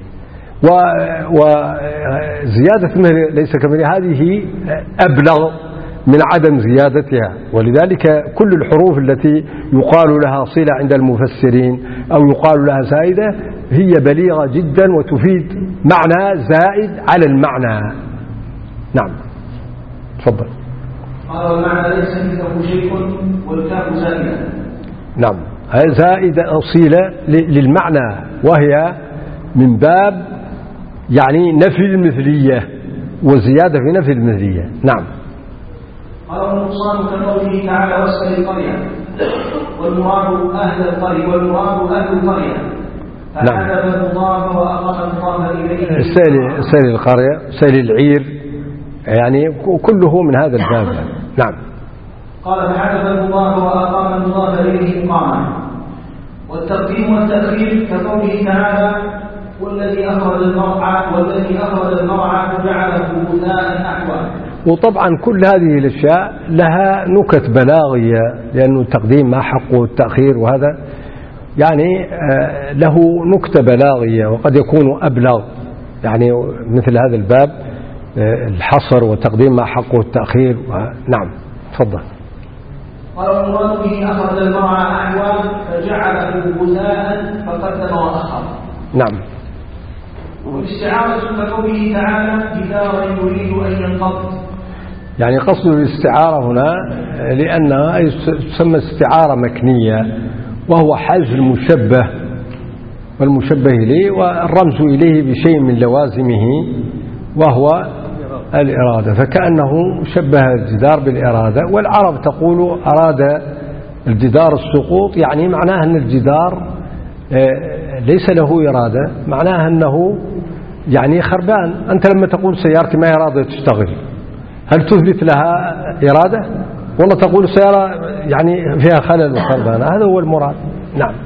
وزيادة ليس كمثله هذه أبلغ من عدم زيادتها، ولذلك كل الحروف التي يقال لها صلة عند المفسرين أو يقال لها زائدة هي بليغة جدا وتفيد معنى زائد على المعنى. نعم تفضل. قال والمعنى ليس مثله شيء والكاف زائدة. نعم زائدة أصيلة للمعنى، وهي من باب يعني نفي المثلية وزيادة في نفي المثلية. نعم. قال النقصان كقوله تعالى واسأل القرية، والمراد أهل القرية، والمراد أهل القرية، فحذف المضاف وأضاف المضاف إليه. سيل القرية، سيل العير، يعني كله من هذا الباب. نعم. قال فحذف المضاف وأقام المضاف إليه إقامة. والتقديم والتأخير كقوله تعالى والذي أخرج المرعى فجعله غثاء أحوى. وطبعا كل هذه الأشياء لها نكت بلاغية، لأنه التقديم ما حقه التأخير، وهذا يعني له نكتة بلاغية وقد يكون أبلغ، يعني مثل هذا الباب الحصر وتقديم ما حقه التأخير. نعم تفضل. قال المراد به أخرج المرعى أحوى فجعله غثاء فقدم وأخر. نعم. والاستعارة كقوله تعالى جدارا يريد أن ينقض، يعني قصد الاستعارة هنا لأنها تسمى استعارة مكنية، وهو حذف المشبه والمشبه إليه والرمز إليه بشيء من لوازمه وهو الإرادة، فكأنه شبه الجدار بالإرادة. والعرب تقول أراد الجدار السقوط، يعني معناه أن الجدار ليس له إرادة، معناه أنه يعني خربان. أنت لما تقول سيارتي ما إرادة تشتغل، هل تثبت لها إرادة؟ والله تقول سيارة يعني فيها خلل وخربان، هذا هو المراد. نعم.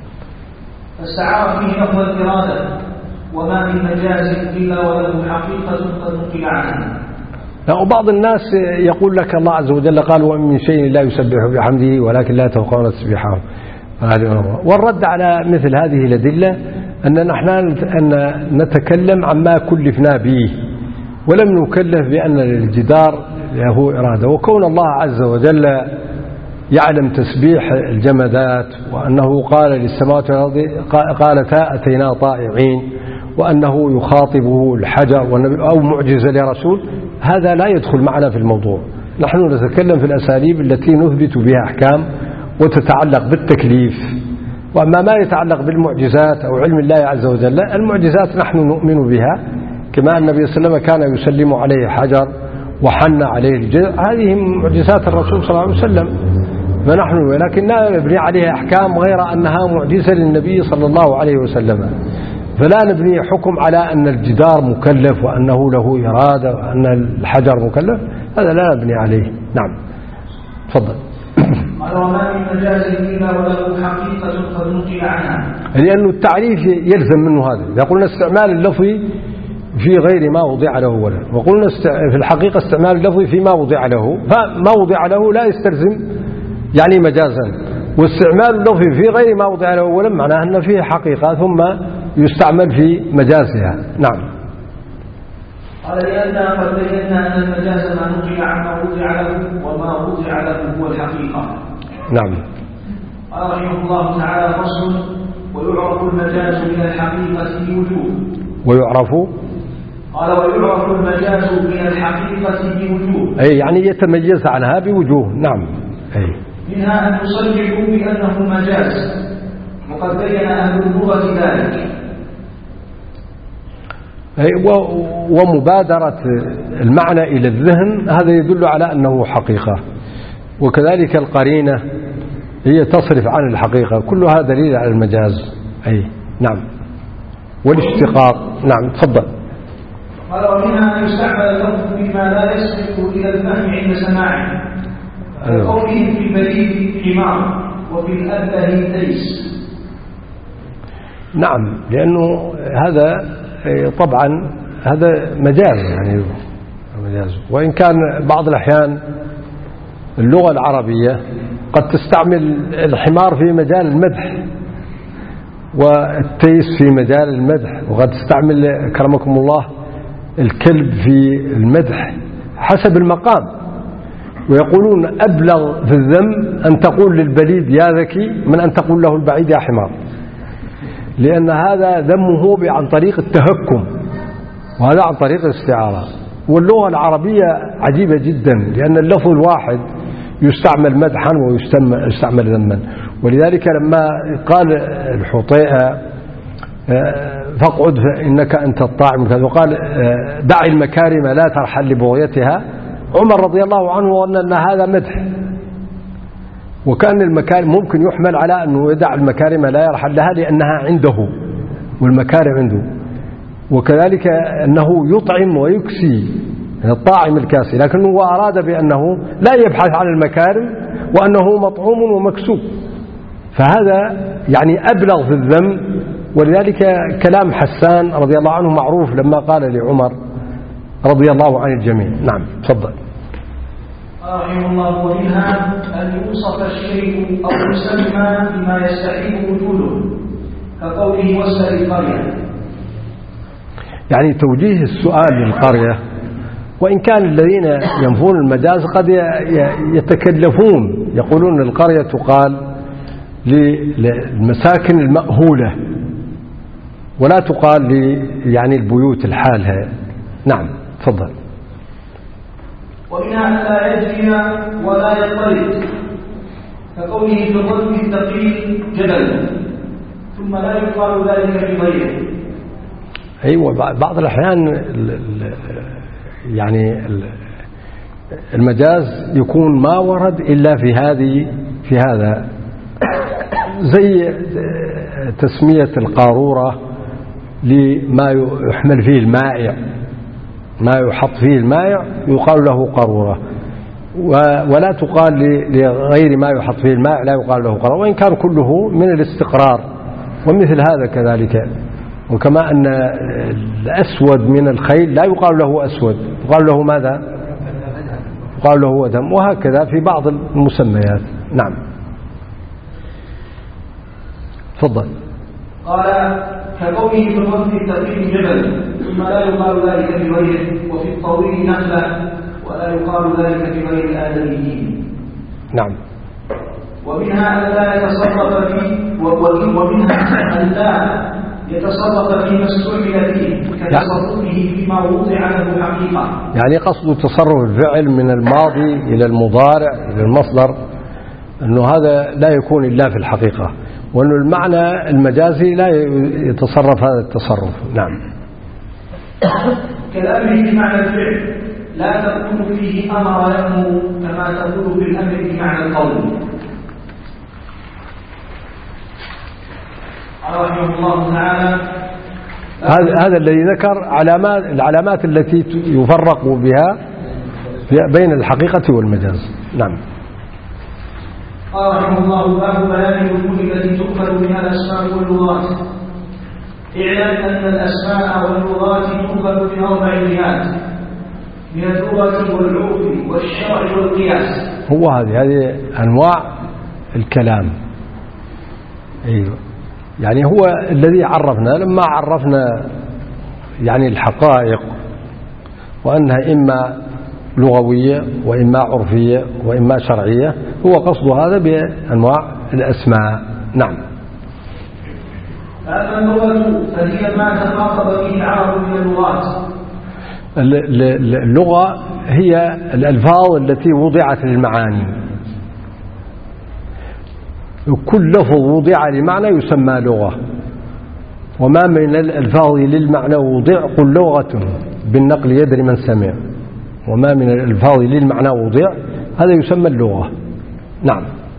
فاستعار فيه لفظ الإرادة وما من مجاز إلا وله حقيقة قد نقل عنها. وبعض الناس يقول لك الله عز وجل قال وإن من شيء لا يسبح بحمده ولكن لا تفقهون تسبيحهم. والرد على مثل هذه الأدلة أن نحن نتكلم عما كلفنا به، ولم نكلف بأن الجدار له إرادة. وكون الله عز وجل يعلم تسبيح الجمادات، وأنه قال للسماوات والأرض قالتا أتينا طائعين، وأنه يخاطبه الحجر أو معجزة لرسول، هذا لا يدخل معنا في الموضوع. نحن نتكلم في الأساليب التي نثبت بها أحكام وتتعلق بالتكليف. وأما ما يتعلق بالمعجزات أو علم الله عز وجل، المعجزات نحن نؤمن بها، كما أن النبي صلى الله عليه وسلم كان يسلم عليه حجر وحن عليه الجذع، هذه معجزات الرسول صلى الله عليه وسلم، فنحن ولكن لا نبني عليها أحكام غير أنها معجزة للنبي صلى الله عليه وسلم. فلا نبني حكم على أن الجدار مكلف وأنه له إرادة وأن الحجر مكلف، هذا لا نبني عليه. نعم تفضل. قال وما من مجاز إلا وله حقيقة قد نقل عنها، لأنه التعريف يلزم منه هذا. إذا قلنا استعمال اللفظ في غير ما وضع له ولا، وقلنا في الحقيقة استعمال اللفظ فيما وضع له، فما وضع له لا يستلزم يعني مجازا، واستعمال اللفظ في غير ما وضع له ولا معناه أن فيه حقيقة ثم يستعمل في مجازها. نعم. قال لأننا قد بينا أن المجاز ما نقل عما وضع له، وما وضع له هو الحقيقة. نعم. قال رحمه الله تعالى فصل ويعرف المجاز من الحقيقة بوجوه. ويعرف. قال ويعرف المجاز من الحقيقة بوجوه، أي يعني يتميز عنها بوجوه. نعم. أي منها أن تصرحوا بأنه مجاز، وقد بين أهل اللغة ذلك. ومبادرة المعنى إلى الذهن هذا يدل على أنه حقيقة، وكذلك القرينة هي تصرف عن الحقيقة، كلها دليل على المجاز. أي نعم. والاشتقاق. نعم تفضل. قال ومنها أن يستعمل اللفظ بما لا يصلح إلى الفهم عند سماعه، كقوله في البليد حمار وفي الأبله تيس. نعم، لأنه هذا طبعا هذا مجاز، يعني مجاز. وإن كان بعض الأحيان اللغة العربية قد تستعمل الحمار في مجال المدح والتيس في مجال المدح، وقد تستعمل كرمكم الله الكلب في المدح حسب المقام. ويقولون أبلغ في الذم أن تقول للبليد يا ذكي من أن تقول له البعيد يا حمار، لأن هذا ذمه عن طريق التهكم، وهذا عن طريق الاستعارة. واللغة العربية عجيبة جدا، لأن اللفظ الواحد يستعمل مدحا ويستعمل ذما. ولذلك لما قال الحطيئة فاقعد فإنك أنت الطاعم، وقال دع المكارم لا ترحل لبغيتها، عمر رضي الله عنه ظن أن هذا مدح، وكان المكارم ممكن يحمل على أنه يدع المكارم لا يرحل لها لأنها عنده والمكارم عنده. وكذلك أنه يطعم ويكسي، الطاعم الكاسي، لكنه أراد بأنه لا يبحث عن المكارم وأنه مطعوم ومكسوب، فهذا يعني أبلغ في الذم. ولذلك كلام حسان رضي الله عنه معروف لما قال لعمر رضي الله عن الجميع. نعم تفضل. رحمه الله ومنها أن يوصف الشيء أو يسمى بما يستحيل وجوده، كقوله واسأل القرية، يعني توجيه السؤال للقرية. وإن كان الذين ينفون المجاز قد يتكلفون، يقولون القرية تقال للمساكن المأهولة ولا تقال يعني البيوت الحالة. نعم تفضل. ومنها أن لا يجري ولا يضطرب، كقوله في الرجل التقي جبل، ثم لا يقال ذلك بغيره. أيوة، بعض الأحيان يعني المجاز يكون ما ورد إلا في هذا، زي تسمية القارورة لما يحمل فيه المائع، ما يحط فيه المائع يقال له قارورة، ولا تقال لغير ما يحط فيه المائع لا يقال له قارورة، وإن كان كله من الاستقرار. ومثل هذا كذلك. وكما أن الأسود من الخيل لا يقال له أسود، يقال له ماذا؟ يقال له ودم، وهكذا في بعض المسميات. نعم تفضل. قال كقوله في الرجل التقي جبل، ثم لا يقال ذلك بغيره، وفي الطويل نخلة، ولا يقال ذلك بغير الآدميين. نعم. ومنها أن لا يتصرف فيه، ومنها أن لا يتصرف فيما استعمل فيه كتصرفه فيما وضع له حقيقة، يعني قصد تصرف الفعل من الماضي إلى المضارع إلى المصدر، أنه هذا لا يكون إلا في الحقيقة، وأن المعنى المجازي لا يتصرف هذا التصرف. نعم. كالأمر بمعنى الفعل لا تكون فيه أمر يأمر كما تقول في الأمر بمعنى القول. رحمه الله تعالى هذا الذي ذكر العلامات التي يفرق بها بين الحقيقة والمجاز. نعم. قال رحمه الله باب بيان الوجوه التي تؤخذ منها الأسماء واللغات. اعلم أن الأسماء واللغات تؤخذ من 4 جهات، من اللغة والعرف والشرع والقياس. هو هذه أنواع الكلام. أيوه، يعني هو الذي عرفنا لما عرفنا يعني الحقائق، وأنها إما لغوية وإما عرفية وإما شرعية، هو قصد هذا بأنواع الأسماء. نعم. فأما اللغة فهي ما تخاطب به العرب من اللغات. اللغة هي الألفاظ التي وضعت للمعاني، كل لفظ وضع لمعنى يسمى لغة، وما من الألفاظ للمعنى وضع قل لغة بالنقل يدري من سمع، وما من الألفاظ للمعنى وضع هذا يسمى اللغة. نعم.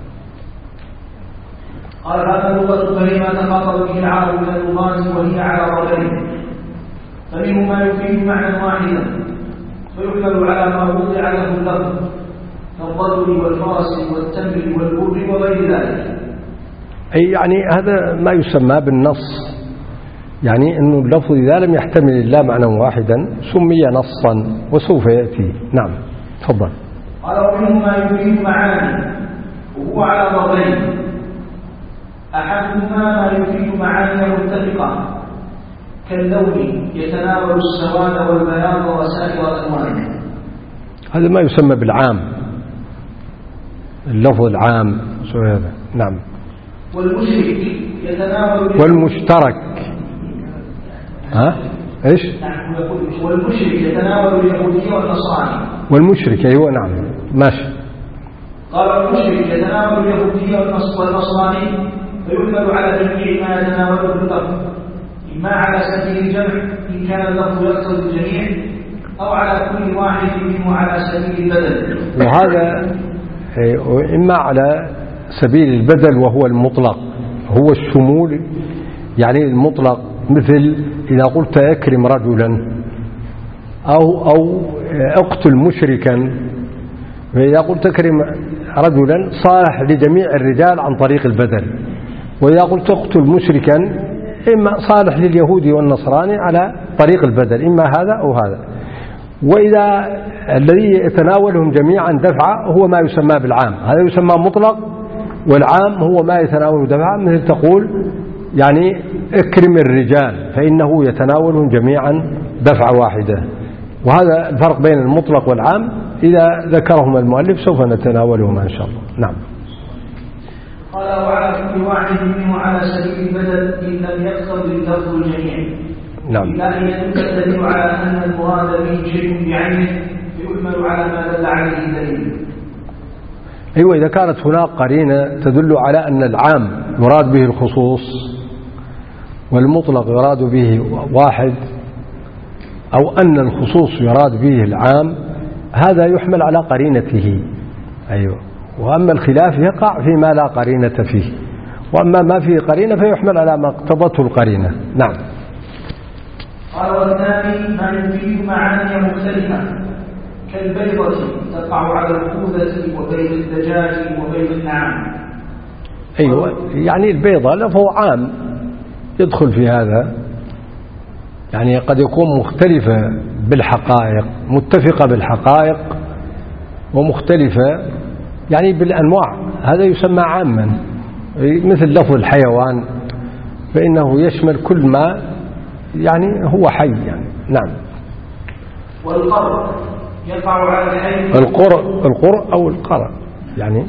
قال هذا اللغة فهي ما تخاطب به العرب من اللغات وهي على ضربين، فمنه ما يفيد معنى واحدا فيحمل على ما وضع له اللفظ كالرجل والفرس والتمر والبر وغير ذلك. أي يعني هذا ما يسمى بالنص، يعني أن اللفظ إذا لم يحتمل إلا معنى واحدا سمي نصا وسوف يأتي. نعم تفضل. قال ومنه ما يفيد معاني وهو على ضربين، أحدهما ما يفيد معاني متفقة كاللون يتناول السواد والبياض وسائر الألوان، هذا ما يسمى بالعام، اللفظ العام هذا. نعم. والمشرك يتناول والمشترك ايش؟ والمشرك يتناول اليهودية والنصراني. والمشرك ايوه نعم ماشي. قال المشرك يتناول اليهودية والنصراني فيحمل على جميع ما يتناوله اللفظ، إما على سبيل الجمع إن كان اللفظ يقصد الجميع، أو على كل واحد منه على سبيل البدل، وهذا إما على سبيل البدل وهو المطلق، هو الشمول يعني المطلق، مثل إذا قلت أكرم رجلا أو اقتل مشركا، فإذا قلت أكرم رجلا صالح لجميع الرجال عن طريق البدل، وإذا قلت اقتل مشركا إما صالح لليهودي والنصراني على طريق البدل، إما هذا أو هذا. وإذا الذي يتناولهم جميعا دفعة هو ما يسمى بالعام، هذا يسمى مطلق، والعام هو ما يتناوله دفعة، مثل تقول يعني اكرم الرجال فإنه يتناولهم جميعا دفعة واحدة. وهذا الفرق بين المطلق والعام إذا ذكرهم المؤلف سوف نتناولهما إن شاء الله. نعم. قال وعلى كل واحد منه على سبيل البدل إن لم يقصد اللفظ الجميع. نعم. إلا أن يدل على أن المراد به شيء بعينه فيحمل على ما دل عليه الدليل. أيوة، إذا كانت هناك قرينة تدل على أن العام يراد به الخصوص والمطلق يراد به واحد، أو أن الخصوص يراد به العام، هذا يحمل على قرينته. أيوة. وأما الخلاف يقع فيما لا قرينة فيه، وأما ما فيه قرينة فيحمل على ما اقتضته القرينة. نعم. قال والثاني ما يفيد معاني مختلفة كالبيضة تقع على الخوذة وبيض الدجاج وبيض النعام. أيوة، يعني البيضة لفظ عام يدخل في هذا، يعني قد يكون مختلفة بالحقائق، متفقة بالحقائق ومختلفة يعني بالأنواع، هذا يسمى عاما. مثل لفظ الحيوان فإنه يشمل كل ما يعني هو حي يعني. نعم. والقرء يقع على الحي. القرء أو القرء، يعني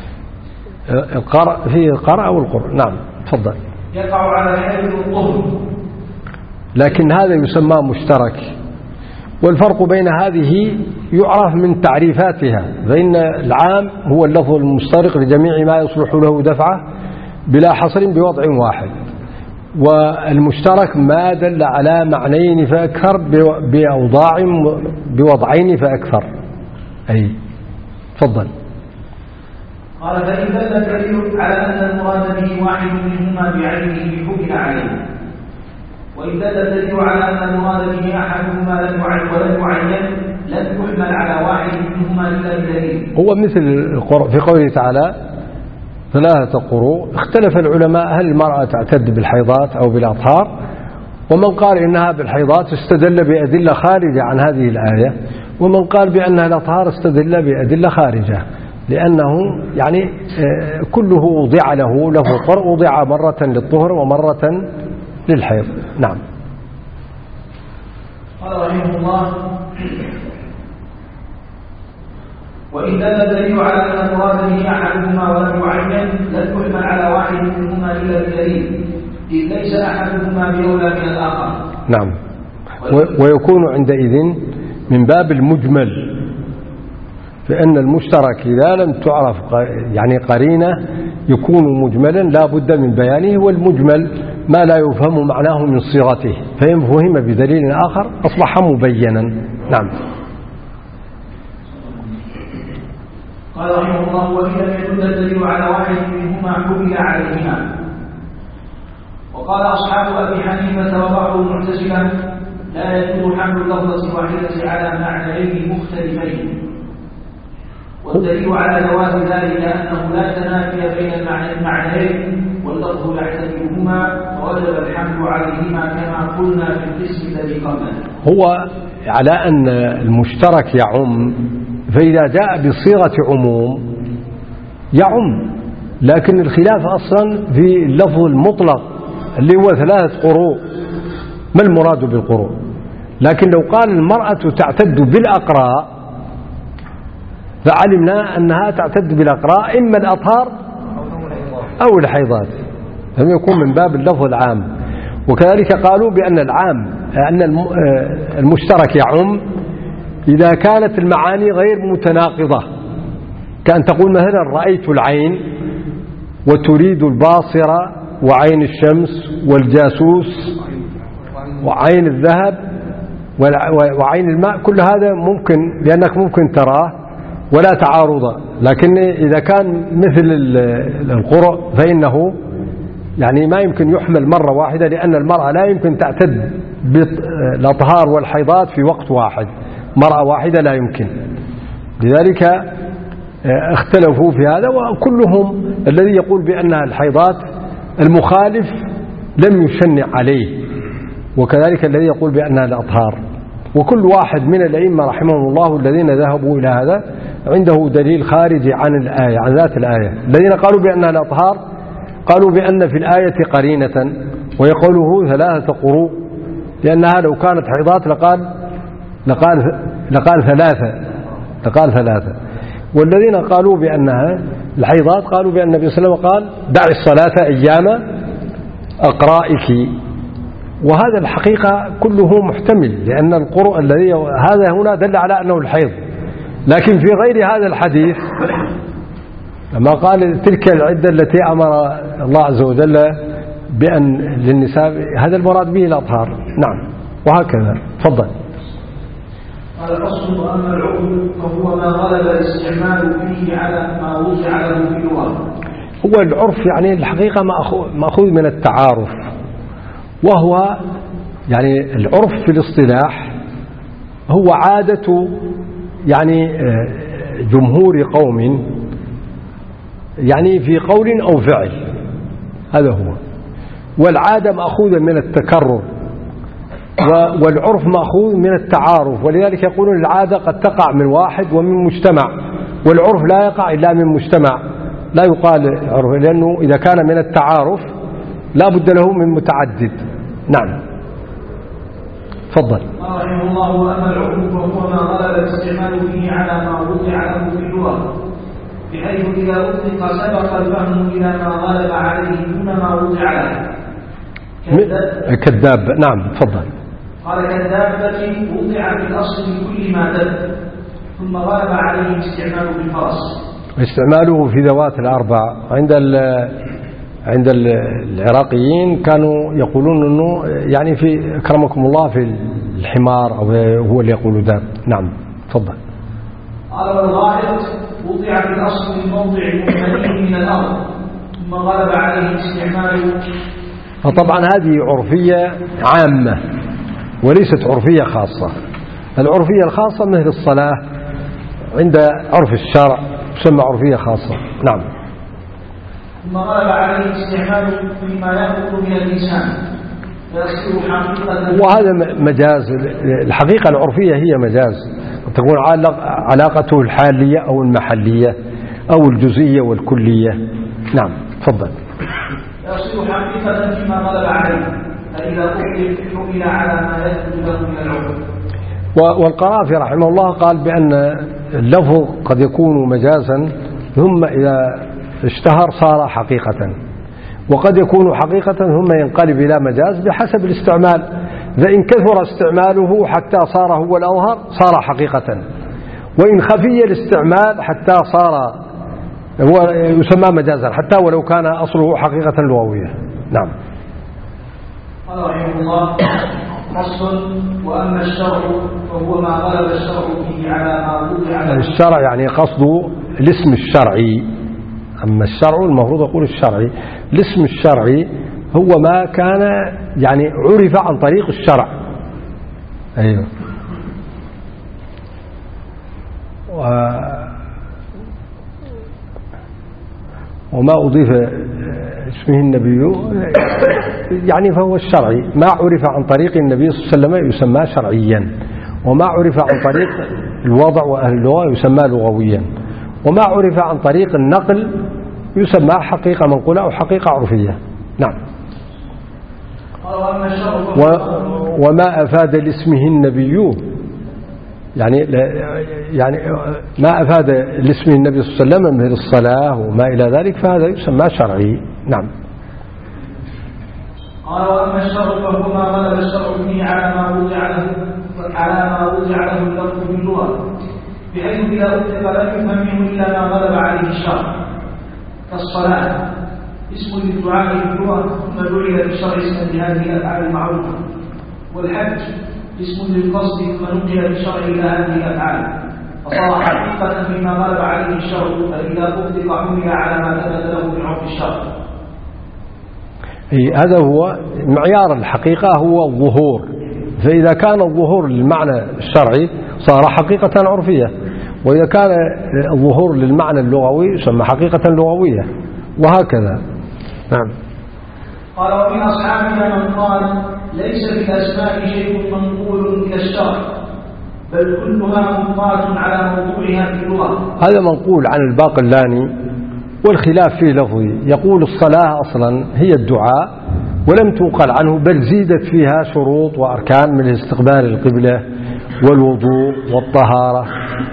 القرء فيه القرء أو القرء. نعم تفضل. يقع على الحي الطهر، لكن هذا يسمى مشترك، والفرق بين هذه يعرف من تعريفاتها، فإن العام هو اللفظ المشترك لجميع ما يصلح له دفعة بلا حصر بوضع واحد، والمشترك ما دل على معنيين فأكثر بوضعين فأكثر. أي تفضل. قال فإن دل الدليل على أن المراد به واحد منهما بعينه حمل عليه، وإن دل الدليل على أن المراد به أحدهما ولم يعين لم يحمل على واحد منهما إلا بدليل. هو مثل القرء في قوله تعالى 3 قروء، اختلف العلماء هل المرأة تعتد بالحيضات أو بالأطهار، ومن قال إنها بالحيضات استدل بأدلة خارجة عن هذه الآية، ومن قال بأنها الأطهار استدل بأدلة خارجة، لأنه يعني كله وضع له قرء، وضع مرة للطهر ومرة للحيض. نعم. قال رحمه الله وإن دل الدليل على أن المراد به أحدهما ولم يعين لم يحمل على واحد منهما إلا بدليل، إذ ليس أحدهما بأولى من الآخر. نعم. ويكون عندئذ من باب المجمل، فإن المشترك إذا لم تعرف يعني قرينة يكون مجملا لا بد من بيانه، والمجمل ما لا يفهم معناه من صيغته، فإن فهم بدليل آخر أصبح مبينا. نعم. قال رحمه الله: وإذا لم يدل الدليل على واحد منهما حمل عليهما. وقال أصحاب أبي حنيفة وبعض المعتزلة: لا يجوز حمل اللفظة الواحدة على معنيين مختلفين، والدليل على جواز ذلك أنه لا تنافي بين المعنيين واللفظ يحتملهما، فوجب الحمل عليهما كما قلنا في القسم الذي قبله. هو على أن المشترك يعم، فإذا جاء بصيغة عموم يعم، لكن الخلاف أصلا في اللفظ المطلق اللي هو 3 قروء، ما المراد بالقروء؟ لكن لو قال المرأة تعتد بالأقراء فعلمنا أنها تعتد بالأقراء إما الأطهار أو الحيضات، هم يكون من باب اللفظ العام. وكذلك قالوا بأن العام أن المشترك يعم إذا كانت المعاني غير متناقضة، كأن تقول مثلا رأيت العين وتريد الباصرة وعين الشمس والجاسوس وعين الذهب وعين الماء، كل هذا ممكن لأنك ممكن تراه ولا تعارض. لكن إذا كان مثل القرء فإنه يعني ما يمكن يحمل مرة واحدة، لأن المرأة لا يمكن تعتد بالأطهار والحيضات في وقت واحد، مرأة واحدة لا يمكن. لذلك اختلفوا في هذا، وكلهم الذي يقول بأنها الحيضات المخالف لم يشنع عليه، وكذلك الذي يقول بأنها الأطهار. وكل واحد من الأئمة رحمهم الله الذين ذهبوا إلى هذا عنده دليل خارجي عن الآية، عن ذات الآية. الذين قالوا بأنها الأطهار قالوا بأن في الآية قرينة، ويقوله 3 قروء، لأنها لو كانت حيضات لقال 3. والذين قالوا بأنها الحيضات قالوا بأن النبي صلى الله عليه وسلم قال: دع الصلاة أيام أقرائك. وهذا الحقيقة كله محتمل، لأن القرء الذي هذا هنا دل على أنه الحيض، لكن في غير هذا الحديث لما قال تلك العدة التي أمر الله عز وجل بأن للنساء، هذا المراد به الأطهار. نعم. وهكذا. تفضل. قال: الأصل وأما العقل فهو ما غلب الاستعمال فيه على ما وضع له في اللغة. هو العرف يعني الحقيقة مأخوذ من التعارف، وهو يعني العرف في الاصطلاح هو عادة يعني جمهور قوم يعني في قول أو فعل، هذا هو. والعادة مأخوذة من التكرر، والعرف مأخوذ من التعارف، ولذلك يقولون العادة قد تقع من واحد ومن مجتمع، والعرف لا يقع إلا من مجتمع، لا يقال عرف، لأنه إذا كان من التعارف لا بد له من متعدد. نعم. تفضل. قال رحمه الله: وأما العقل فهو ما غلب الاستعمال فيه على ما وضع له في اللغة، بحيث إذا أطلق سبق الفهم إلى ما غلب عليه دون ما وضع له. كذاب. نعم. تفضل. قال: كالدابة وضع في الأصل لكل ما دب، ثم غلب عليه استعماله بالفرس. استعماله في ذوات الأربع. عند العراقيين كانوا يقولون أنه يعني في أكرمكم الله في الحمار، أو هو اللي يقول داب. نعم. تفضل. قال: والغائط وضع في الأصل في موضع مهمل من الأرض، ثم غلب عليه استعماله. فطبعا هذه عرفية عامة وليست عرفية خاصة. العرفية الخاصة مثل الصلاة عند عرف الشرع تسمى عرفية خاصة. نعم. ثم غلب عليه استعماله فيما يأخذ من الإنسان فيصير حقيقة. وهذا مجاز. الحقيقة العرفية هي مجاز، تكون علاقته الحالية أو المحلية أو الجزئية والكلية. نعم. تفضل. يصير حقيقة فيما غلب عليه، فإذا حمل على ما يثبت له من العرف. والقرافي رحمه الله قال بأن اللفظ قد يكون مجازا ثم إذا اشتهر صار حقيقة. وقد يكون حقيقة ثم ينقلب إلى مجاز بحسب الاستعمال. فإن كثر استعماله حتى صار هو الأظهر صار حقيقة، وإن خفي الاستعمال حتى صار هو يسمى مجازا حتى ولو كان أصله حقيقة لغوية. نعم. قال رحمه الله: فصل: وأما الشرع فهو ما غلب الشرع فيه على ما وضع له. الشرع يعني قصد الاسم الشرعي. أما الشرع المفروض يقول الشرعي. الاسم الشرعي هو ما كان يعني عرف عن طريق الشرع. أيوه. وما أضيف اسمه النبي يعني فهو الشرعي. ما عرف عن طريق النبي صلى الله عليه وسلم يسمى شرعيا، وما عرف عن طريق الوضع وأهل اللغة يسمى لغويا، وما عرف عن طريق النقل يسمى حقيقة منقولة أو حقيقة عرفية. نعم. وما أفاد لاسمه النبي يعني ما أفاد لاسم النبي صلى الله عليه وسلم من الصلاة وما إلى ذلك فهذا يسمى شرعي. نعم. قال: وأما الشرع فهو ما غلب الشرع فيه على ما وضع له اللفظ باللغة، بحيث إذا أطلق لا يفهم منه إلا ما غلب عليه الشرع، كالصلاة اسم للدعاء باللغة ثم جعل بالشرع اسما لهذه الأفعال المعروفة، والحج اسم للقصد ثم نقل بالشرع إلى هذه الأفعال، فصار حقيقة فيما غلب عليه الشرع، فإذا أطلق حمل على ما ثبت له من عرف الشرع. هذا هو معيار الحقيقة، هو الظهور. فإذا كان الظهور للمعنى الشرعي صار حقيقة عرفية، وإذا كان الظهور للمعنى اللغوي يسمى حقيقة لغوية، وهكذا. نعم. قال: ومن أصحابنا من قال: ليس في الأسماء شيء منقول كالشرع، بل كلها منقاة على موضوعها في اللغة. هذا منقول عن الباقلاني، والخلاف فيه لفظي. يقول الصلاة أصلا هي الدعاء ولم تنقل عنه، بل زيدت فيها شروط وأركان من استقبال القبلة والوضوء والطهارة،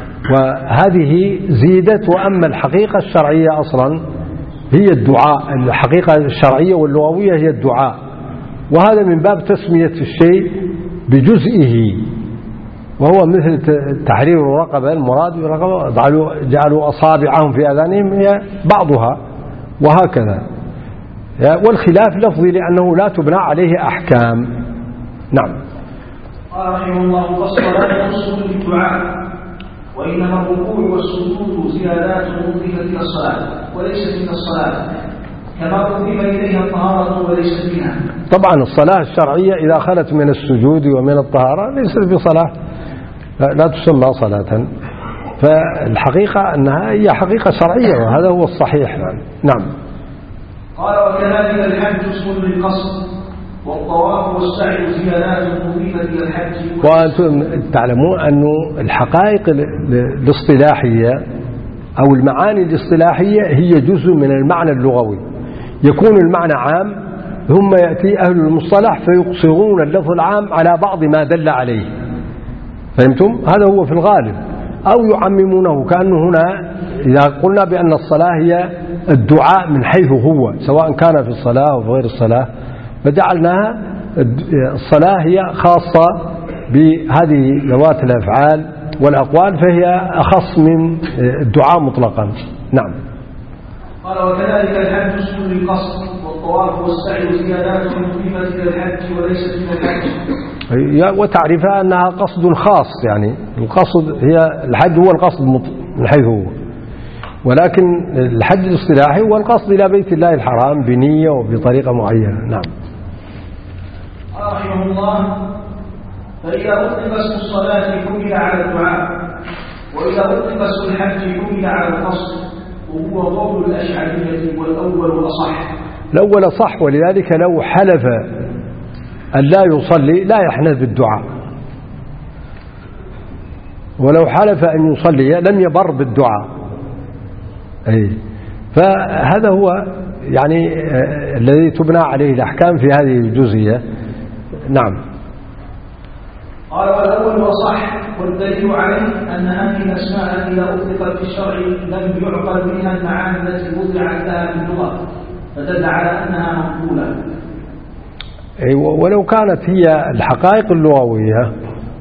وهذه زيدت. وأما الحقيقة الشرعية أصلا هي الدعاء. الحقيقة الشرعية واللغوية هي الدعاء، وهذا من باب تسمية الشيء بجزئه، وهو مثل تحرير الرقبة. المراد بالرقبة جعلوا أصابعهم في أذانهم هي بعضها، وهكذا. والخلاف لفظي لأنه لا تبنى عليه أحكام. نعم. قال رحمه الله: والصلاة أصل للدعاء، وإنما الركوع والسجود زيادات أضيفت إلى الصلاة وليست من الصلاة، كما أضيف إليها الطهارة وليست منها. طبعا الصلاة الشرعية إذا خلت من السجود ومن الطهارة ليست بصلاة، لا تسمى صلاة. فالحقيقة أنها هي حقيقة شرعية، وهذا هو الصحيح. نعم. قال: وكذلك الحج اسم للقصد، والطواف والسعي زيادات أضيفت إلى الحج. وأنتم تعلمون أن الحقائق الاصطلاحية أو المعاني الاصطلاحية هي جزء من المعنى اللغوي. يكون المعنى عام ثم يأتي أهل المصطلح فيقصرون اللفظ العام على بعض ما دل عليه. فهمتم؟ هذا هو في الغالب. أو يعممونه، كأنه هنا إذا قلنا بأن الصلاة هي الدعاء من حيث هو، سواء كان في الصلاة أو في غير الصلاة، فجعلناها الصلاة هي خاصة بهذه ذوات الأفعال والأقوال، فهي أخص من الدعاء مطلقا. نعم. قال: وكذلك الحج اسم للقصد، والطواف والسعي زيادات أضيفت إلى الحج وليست من الحج. وتعرفها أنها قصد خاص، يعني القصد هي الحج هو القصد من حيث هو، ولكن الحج الاصطلاحي هو القصد إلى بيت الله الحرام بنية وبطريقة معينة. نعم. قال رحمه الله: فإذا أطلق اسم الصلاة حمل على الدعاء، وإذا أطلق اسم الحج حمل على القصد، وهو قول الأشعرية، والأول أصح. الأول صح، ولذلك لو حلف أن لا يصلي لا يحنث بالدعاء، ولو حلف أن يصلي لم يبر بالدعاء. فهذا هو يعني الذي تبنى عليه الأحكام في هذه الجزئية. نعم. قال: والأول أصح، والدليل عليه أن هذه الأسماء إذا أطلقت في الشرع لم يعقل منها المعاني التي وضعت لها في اللغة، فدل على أنها مقبولة. ولو كانت هي الحقائق اللغوية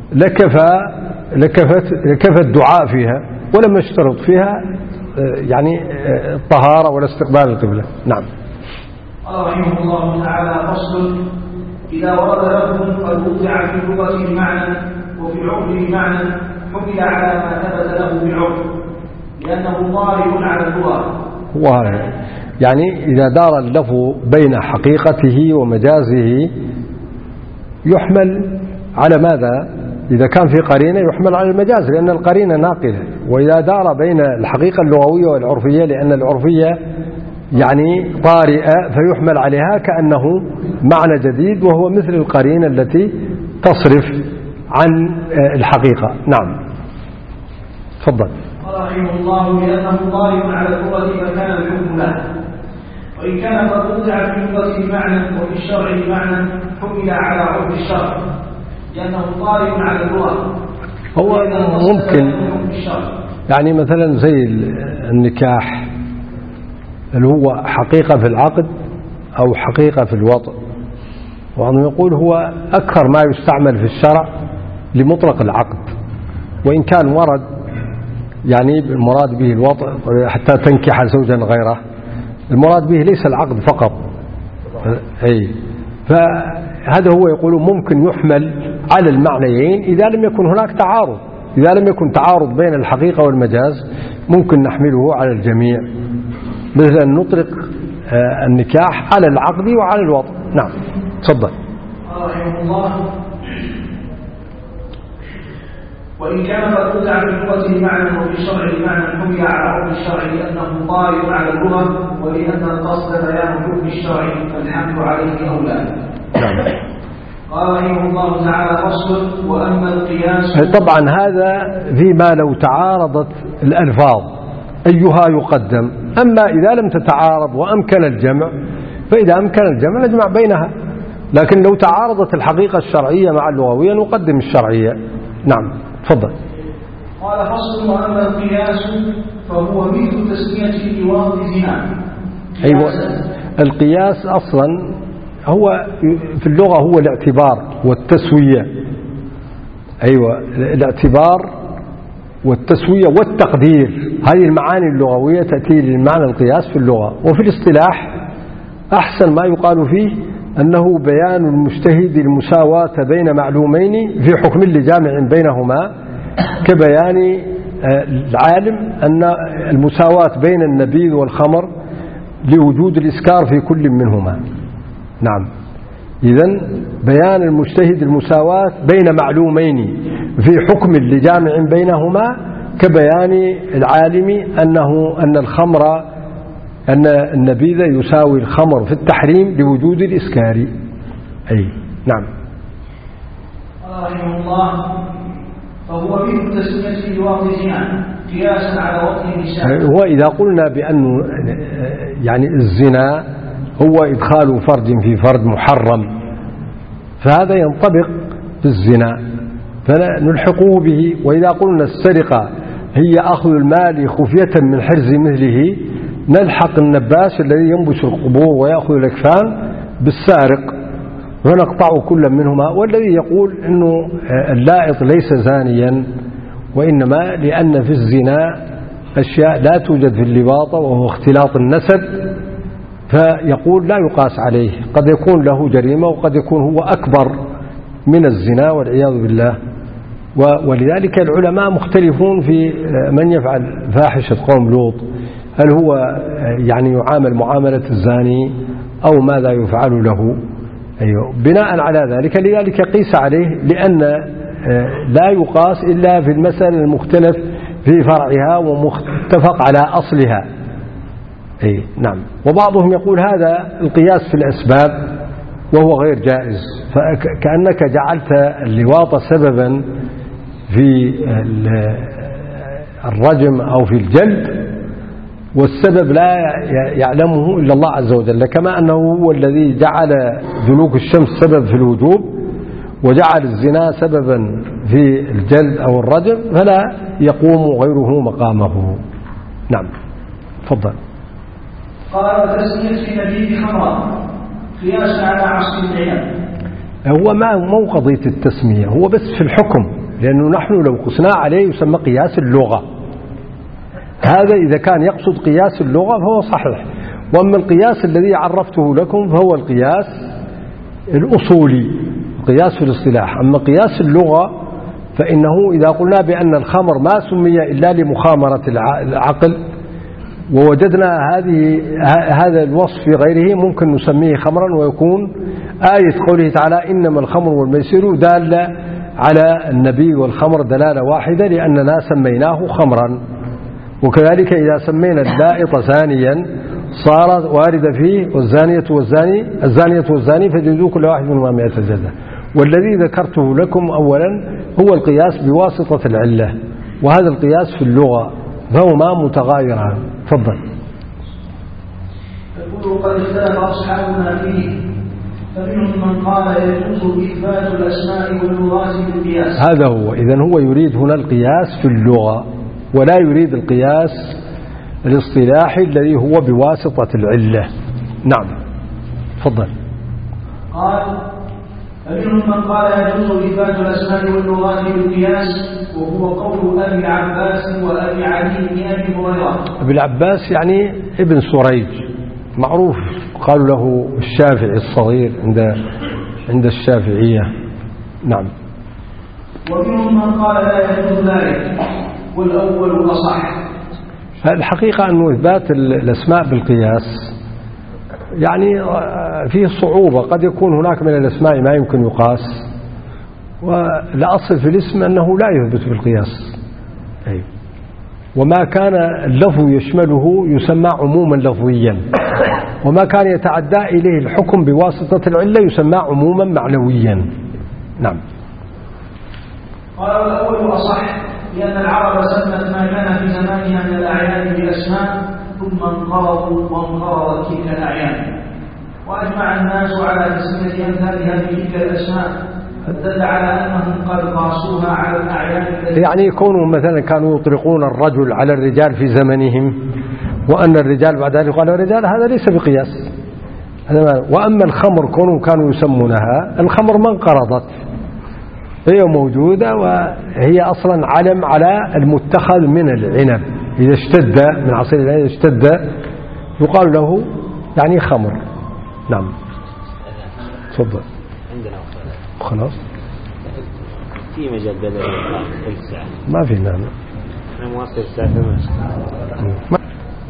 لكفى الدعاء فيها ولم يشترط فيها يعني الطهارة ولا استقبال القبلة. نعم. قال رحمه الله تعالى: فصل: إذا ورد لفظ قد وضع في اللغة بمعنى وفي العرف بمعنى حمل على ما ثبت له بالعرف لأنه طارئ على اللغة. يعني إذا دار اللفظ بين حقيقته ومجازه يحمل على ماذا؟ إذا كان في قرينة يحمل على المجاز لأن القرينة ناقلة، وإذا دار بين الحقيقة اللغوية والعرفية لأن العرفية يعني طارئة فيحمل عليها كأنه معنى جديد وهو مثل القرينة التي تصرف عن الحقيقة. نعم. تفضل. قال رحمه الله: لأنه طارئ على اللغة فكان الحكم له، وإن كان قد وضع في اللغة بمعنى وفي الشرع بمعنى حمل على عرف الشرع لأنه طارئ على اللغة. هو ممكن يعني مثلا زي النكاح اللي هو حقيقة في العقد أو حقيقة في الوطء، وأنه يقول هو أكثر ما يستعمل في الشرع لمطلق العقد، وإن كان ورد يعني المراد به الوطء حتى تنكح زوجا غيره، المراد به ليس العقد فقط. فهذا هو يقول ممكن يحمل على المعنيين إذا لم يكن هناك تعارض. إذا لم يكن تعارض بين الحقيقة والمجاز ممكن نحمله على الجميع، مثل أن نطلق النكاح على العقد وعلى الوطء. نعم. تفضل. رحمه الله: وإن كان قد وضع في اللغة بمعنى وفي الشرع بمعنى حمل على عرف الشرع لأنه طارئ على اللغة ولأن القصد بيان حكم الشرع فالحمل عليه أولى. قال رحمه الله تعالى: فصل: وأما القياس. طبعا هذا فيما لو تعارضت الألفاظ أيها يقدم، أما إذا لم تتعارض وأمكن الجمع فإذا أمكن الجمع نجمع بينها، لكن لو تعارضت الحقيقة الشرعية مع اللغوية نقدم الشرعية. نعم. تفضل. قال: فصل: وأما القياس فهو مثل تسمية لواط زنا. أيوة، القياس أصلا هو في اللغة هو الاعتبار والتسوية. أيوة، الاعتبار والتسوية والتقدير، هذه المعاني اللغوية تأتي للمعنى القياس في اللغة. وفي الاصطلاح أحسن ما يقال فيه أنه بيان المجتهد المساواة بين معلومين في حكم لجامع بينهما، كبيان العالم أن المساواة بين النبيذ والخمر لوجود الإسكار في كل منهما. نعم. إذن بيان المجتهد المساواة بين معلومين في حكم لجامع بينهما كبيان العالم أن الخمر أن النبيذ يساوي الخمر في التحريم لوجود الإسكار. أي. نعم. قال رحمه الله: فهو مثل تسمية لواط زنا قياسا على وطن النساء. وإذا قلنا بأن يعني الزنا هو إدخال فرج في فرج محرم فهذا ينطبق في الزنا فنلحقه به. وإذا قلنا السرقة هي أخذ المال خفية من حرز مثله نلحق النباش الذي ينبش القبور ويأخذ الأكفان بالسارق ونقطع كل منهما. والذي يقول أنه اللائط ليس زانيا وإنما لأن في الزنا أشياء لا توجد في اللواطة وهو اختلاط النسب فيقول لا يقاس عليه، قد يكون له جريمة وقد يكون هو أكبر من الزنا والعياذ بالله. ولذلك العلماء مختلفون في من يفعل فاحشة قوم لوط، هل هو يعني يعامل معاملة الزاني أو ماذا يفعل له. أيوه. بناء على ذلك لذلك قيس عليه لأن لا يقاس إلا في المسألة المختلف في فرعها ومتفق على أصلها. أي نعم. وبعضهم يقول هذا القياس في الأسباب وهو غير جائز، فكأنك جعلت اللواط سببا في الرجم أو في الجلد والسبب لا يعلمه إلا الله عز وجل، كما أنه هو الذي جعل دلوك الشمس سبب في الوجوب وجعل الزنا سببا في الجلد أو الرجم فلا يقوم غيره مقامه. نعم. تفضل. قال وتسمية النبيذ خمرا قياسا على عصر العنب. هو مو قضية التسمية، هو بس في الحكم، لأنه نحن لو قسناه عليه يسمى قياس اللغة. هذا إذا كان يقصد قياس اللغة فهو صحيح، وأما القياس الذي عرفته لكم فهو القياس الأصولي، قياس في الاصطلاح. أما قياس اللغة فإنه إذا قلنا بأن الخمر ما سمي إلا لمخامرة العقل ووجدنا هذا الوصف في غيره ممكن نسميه خمرا، ويكون آية قوله تعالى إنما الخمر والميسر دالة على النبي والخمر دلالة واحدة لأننا سميناه خمرا. وكذلك إذا سمينا اللائط زانيا صارت واردة فيه الزانية والزاني فجلدوا كل واحد منهما 100 جلدة. والذي ذكرته لكم أولا هو القياس بواسطة العلة، وهذا القياس في اللغة فهما متغايران. تفضل. يقول قد اختلف أصحابنا فيه فمنهم من قال يجوز إثبات الأسماء واللغات بالقياس. هذا هو، إذن هو يريد هنا القياس في اللغة ولا يريد القياس الاصطلاحي الذي هو بواسطة العلة. نعم تفضل. قال فمنهم من قال يجوز إثبات الأسماء واللغات بالقياس وهو قول أبي العباس وأبي علي بن أبي هريرة. أبي العباس يعني ابن سريج معروف، قالوا له الشافعي الصغير عند الشافعية. نعم. ومنهم من قال لا يجوز ذلك والأول أصح. الحقيقة أنه إثبات الأسماء بالقياس يعني فيه صعوبة، قد يكون هناك من الأسماء ما يمكن يقاس، والأصل في الاسم أنه لا يثبت بالقياس. أي. وما كان اللفظ يشمله يسمى عموما لفظيا، وما كان يتعدى إليه الحكم بواسطة العلة يسمى عموما معنويا. نعم. قال والأول أصح لأن العرب سمت ما كان في زمانها من الأعيان بأسماء ثم انقرضوا وانقرضت تلك الأعيان، وأجمع الناس على تسمية أمثال هذه تلك الأسماء، فدل على أنهم قد قاسوها على الأعيان. يعني يكونوا مثلا كانوا يطلقون الرجل على الرجال في زمنهم، وأن الرجال بعد ذلك قالوا الرجال، هذا ليس بقياس. وأما الخمر كانوا يسمونها الخمر ما انقرضت، هي موجودة وهي أصلا علم على المتخذ من العنب، إذا اشتد من عصير العنب إذا اشتد يقال له يعني خمر. نعم تفضل. عندنا خلاص في مجال بدل الساعة ما في. نعم أنا مواصل الساعة 8.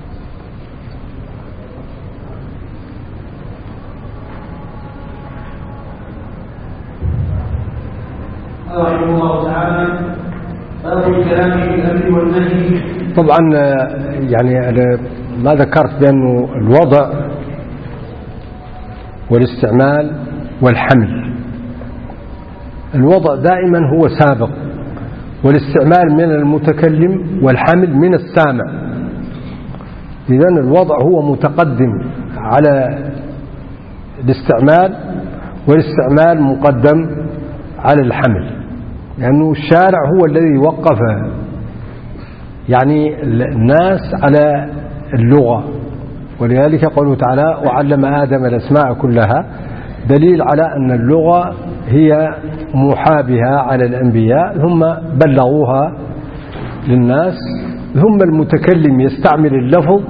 رحمه الله تعالى باب الكلام في الأمر والنهي. طبعا يعني أنا ما ذكرت بأنه الوضع والاستعمال والحمل، الوضع دائما هو سابق، والاستعمال من المتكلم والحمل من السامع. إذن الوضع هو متقدم على الاستعمال، والاستعمال مقدم على الحمل، لأنه الشارع هو الذي وقف يعني الناس على اللغة. ولذلك قوله تعالى وعلم آدم الأسماء كلها، دليل على أن اللغة هي محابها على الأنبياء، ثم بلغوها للناس، ثم المتكلم يستعمل اللفظ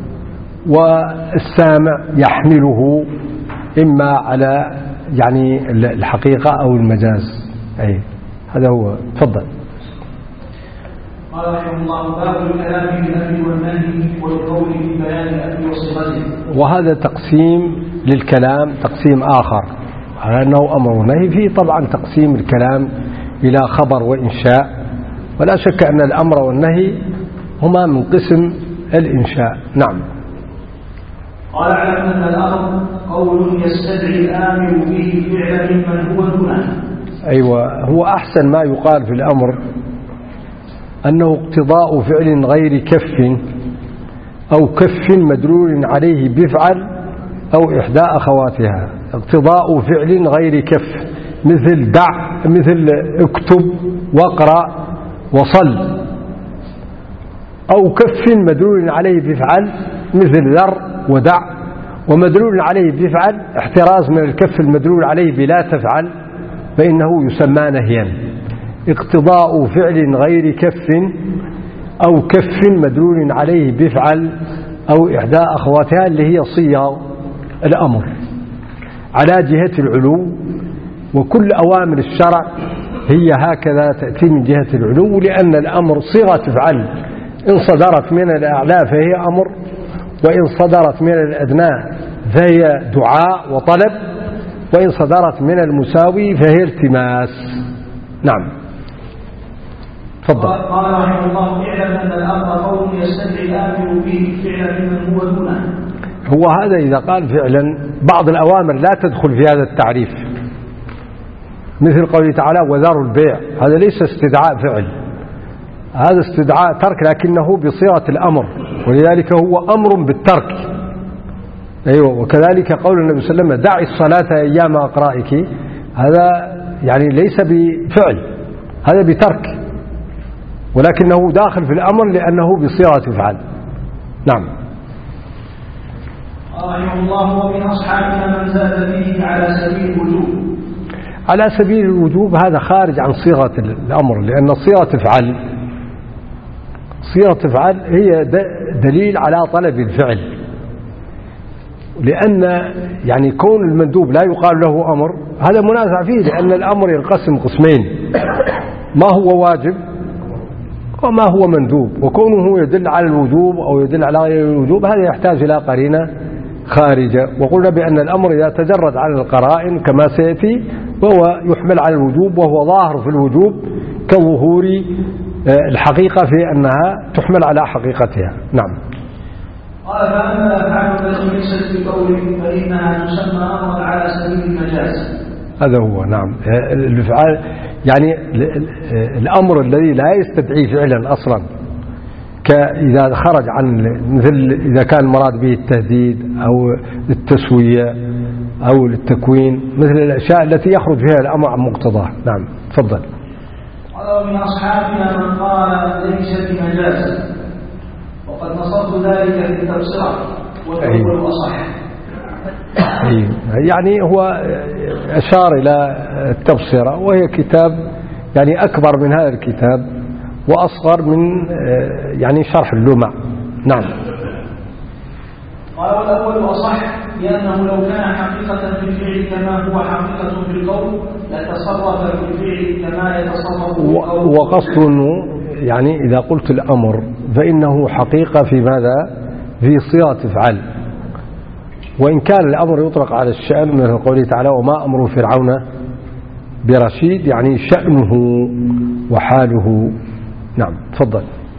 والسامع يحمله إما على يعني الحقيقة أو المجاز. أي هذا هو. تفضل. قال رحمه الله باب الكلام في الأمر والنهي والقول في بيان الأمر وصفته. وهذا تقسيم للكلام تقسيم آخر على أنه أمر ونهي. فيه طبعا تقسيم الكلام إلى خبر وإنشاء، ولا شك أن الأمر والنهي هما من قسم الإنشاء. نعم. قال اعلم أن الأمر قول يستدعي الآمر به فعل ممن هو دونه. أيوة، هو أحسن ما يقال في الأمر أنه اقتضاء فعل غير كف أو كف مدلول عليه بفعل أو إحدى أخواتها. اقتضاء فعل غير كف مثل دع، مثل اكتب واقرأ وصل، أو كف مدلول عليه بفعل مثل ذر ودع، ومدلول عليه بيفعل احتراز من الكف المدلول عليه بلا تفعل فإنه يسمى نهيا. اقتضاء فعل غير كف أو كف مدلول عليه بفعل أو إحدى أخواتها اللي هي صيغ الأمر على جهة العلو، وكل أوامر الشرع هي هكذا تأتي من جهة العلو، لأن الأمر صيغة فعل، إن صدرت من الأعلى فهي أمر، وإن صدرت من الأدنى فهي دعاء وطلب، وإن صدرت من المساوي فهي التماس. نعم تفضل. قال رحمه الله: اعلم أن الأمر قول يستدعي الآمر به فعلا ممن هو دونه. هو هذا إذا قال فعلا بعض الأوامر لا تدخل في هذا التعريف، مثل قوله تعالى وذروا البيع، هذا ليس استدعاء فعل، هذا استدعاء ترك لكنه بصيغة الأمر، ولذلك هو أمر بالترك. أيوة. وكذلك قول النبي صلى الله عليه وسلم دعي الصلاة أيام أقرائك، هذا يعني ليس بفعل، هذا بترك، ولكنه داخل في الأمر لأنه بصيغة فعل. نعم. رحمه الله: ومن أصحابنا من زاد به على سبيل الوجوب. على سبيل الوجوب هذا خارج عن صيغة الأمر، لأن صيغة فعل هي دليل على طلب الفعل، لأن يعني كون المندوب لا يقال له أمر هذا منازع فيه، لأن الأمر ينقسم قسمين: ما هو واجب وما هو مندوب، وكونه يدل على الوجوب أو يدل على غير الوجوب هذا يحتاج إلى قرينة خارجة. وقلنا بأن الأمر إذا تجرد عن القرائن كما سيأتي وهو يحمل على الوجوب، وهو ظاهر في الوجوب كظهور الحقيقة في أنها تحمل على حقيقتها. نعم. قال: فأما الأفعال التي ليست بقول فإنها تسمى أمرا على سبيل المجاز. هذا هو. نعم. الافعال يعني الأمر الذي لا يستدعي فعلا أصلا، إذا خرج عن مثل إذا كان مراد به التهديد أو التسوية أو التكوين، مثل الأشياء التي يخرج فيها الأمر عن مقتضاه. نعم تفضل. قال: ومن أصحابنا من قال ليس بمجاز، وقد نصبت ذلك في التبصرة والأول أصح. يعني هو أشار إلى التبصرة، وهي كتاب يعني أكبر من هذا الكتاب وأصغر من يعني شرح اللمع. نعم. قال: والأول أصح لأنه لو كان حقيقة في الفعل كما هو حقيقة في القول لتصرف في الفعل كما يتصرف في القول. وقصد يعني إذا قلت الأمر فإنه حقيقة في ماذا؟ في صيغة افعل، وإن كان الأمر يطلق على الشأن من قوله تعالى وما أمر فرعون برشيد، يعني شأنه وحاله. نعم تفضل.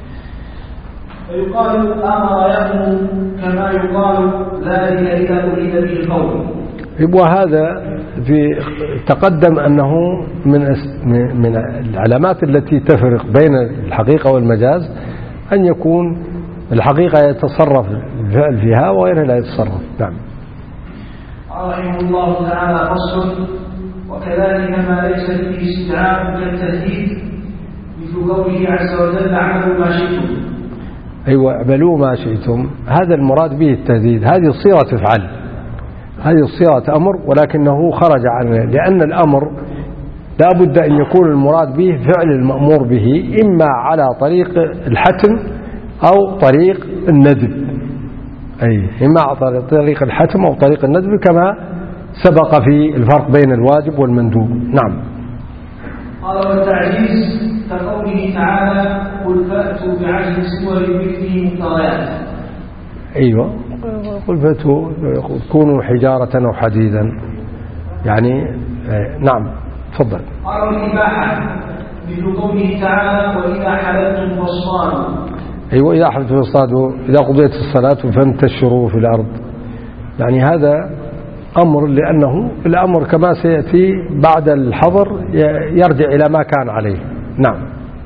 فيقال أمر يأمر كما يقال ذلك إذا أريد به القول. وهذا في تقدم أنه من العلامات التي تفرق بين الحقيقة والمجاز أن يكون الحقيقة يتصرف الفعل فيها وغيرها لا يتصرف. نعم. رحمه الله تعالى: فصل: وكذلك ما ليس فيه استدعاء كالتهديد مثل قوله عز وجل اعملوا ما شئتم. أيوة اعملوا ما شئتم، هذا المراد به التهديد، هذه صيغة افعل، هذه صيغة أمر، ولكنه خرج عنه لأن الأمر لا بد أن يكون المراد به فعل المأمور به، إما على طريق الحتم أو طريق الندب، إما على طريق الحتم أو طريق الندب كما سبق في الفرق بين الواجب والمندوب. نعم. قال: والتعجيز كقوله تعالى قل فأتوا بعشر سور مثله مفتريات. أيوة، قل فأتوا كونوا حجارة أو حديدا، يعني نعم تفضل. قال: والإباحة مثل قوله تعالى وإذا حللتم فاصطادوا. أيوة، إذا حللتم فاصطادوا، إذا قضيت الصلاة فانتشروا في الأرض، يعني هذا أمر، لأنه الأمر كما سيأتي بعد الحظر يرجع إلى ما كان عليه. نعم.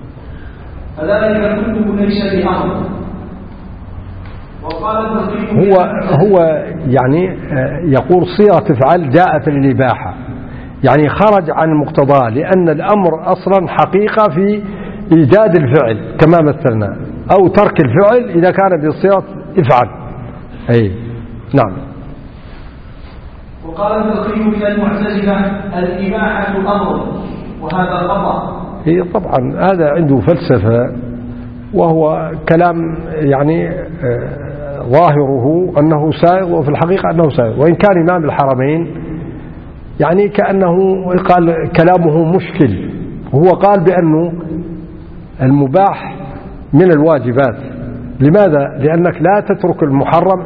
فذلك كله ليس بأمر. هو يعني يقول صيغة افعل جاءت للإباحة، يعني خرج عن مقتضاه، لأن الأمر أصلا حقيقة في إيجاد الفعل كما مثلنا، أو ترك الفعل إذا كان بصيغة افعل. نعم. وقال البقي من المعتزلة الإباحة أمر وهذا خطأ. هي طبعا هذا عنده فلسفة وهو كلام يعني ظاهره أنه سائغ وفي الحقيقة أنه سائغ، وإن كان إمام الحرمين يعني كأنه قال كلامه مشكل، وهو قال بأنه المباح من الواجبات. لماذا؟ لأنك لا تترك المحرم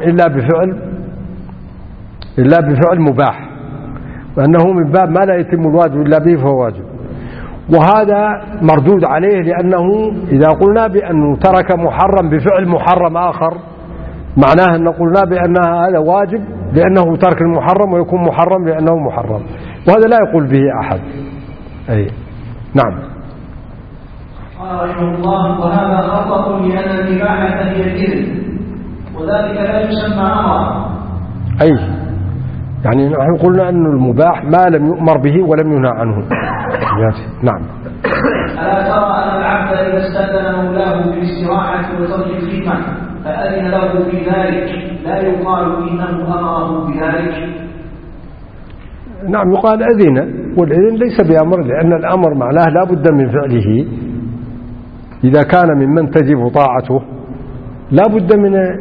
إلا بفعل مباح، وأنه من باب ما لا يتم الواجب إلا به فهو واجب. وهذا مردود عليه، لأنه إذا قلنا بأنه ترك محرم بفعل محرم آخر معناه أن قلنا بأن هذا واجب لأنه ترك المحرم، ويكون محرم لأنه محرم، وهذا لا يقول به أحد. أي نعم. قال رحمه الله وهذا خطأ لأن الإباحة هي الإذن وذلك لا يسمى أمرا. أي يعني نحن قلنا أن المباح ما لم يؤمر به ولم ينهى عنه. نعم. ألا ترى أن العبد إذا استأذن مولاه بالاستراحة وترك الخدمة فأذن له في ذلك لا يقال إنه أمره بذلك؟ نعم يقال أذن، والإذن ليس بأمر، لأن الأمر معناه لا بد من فعله. إذا كان ممن تجب طاعته لا بد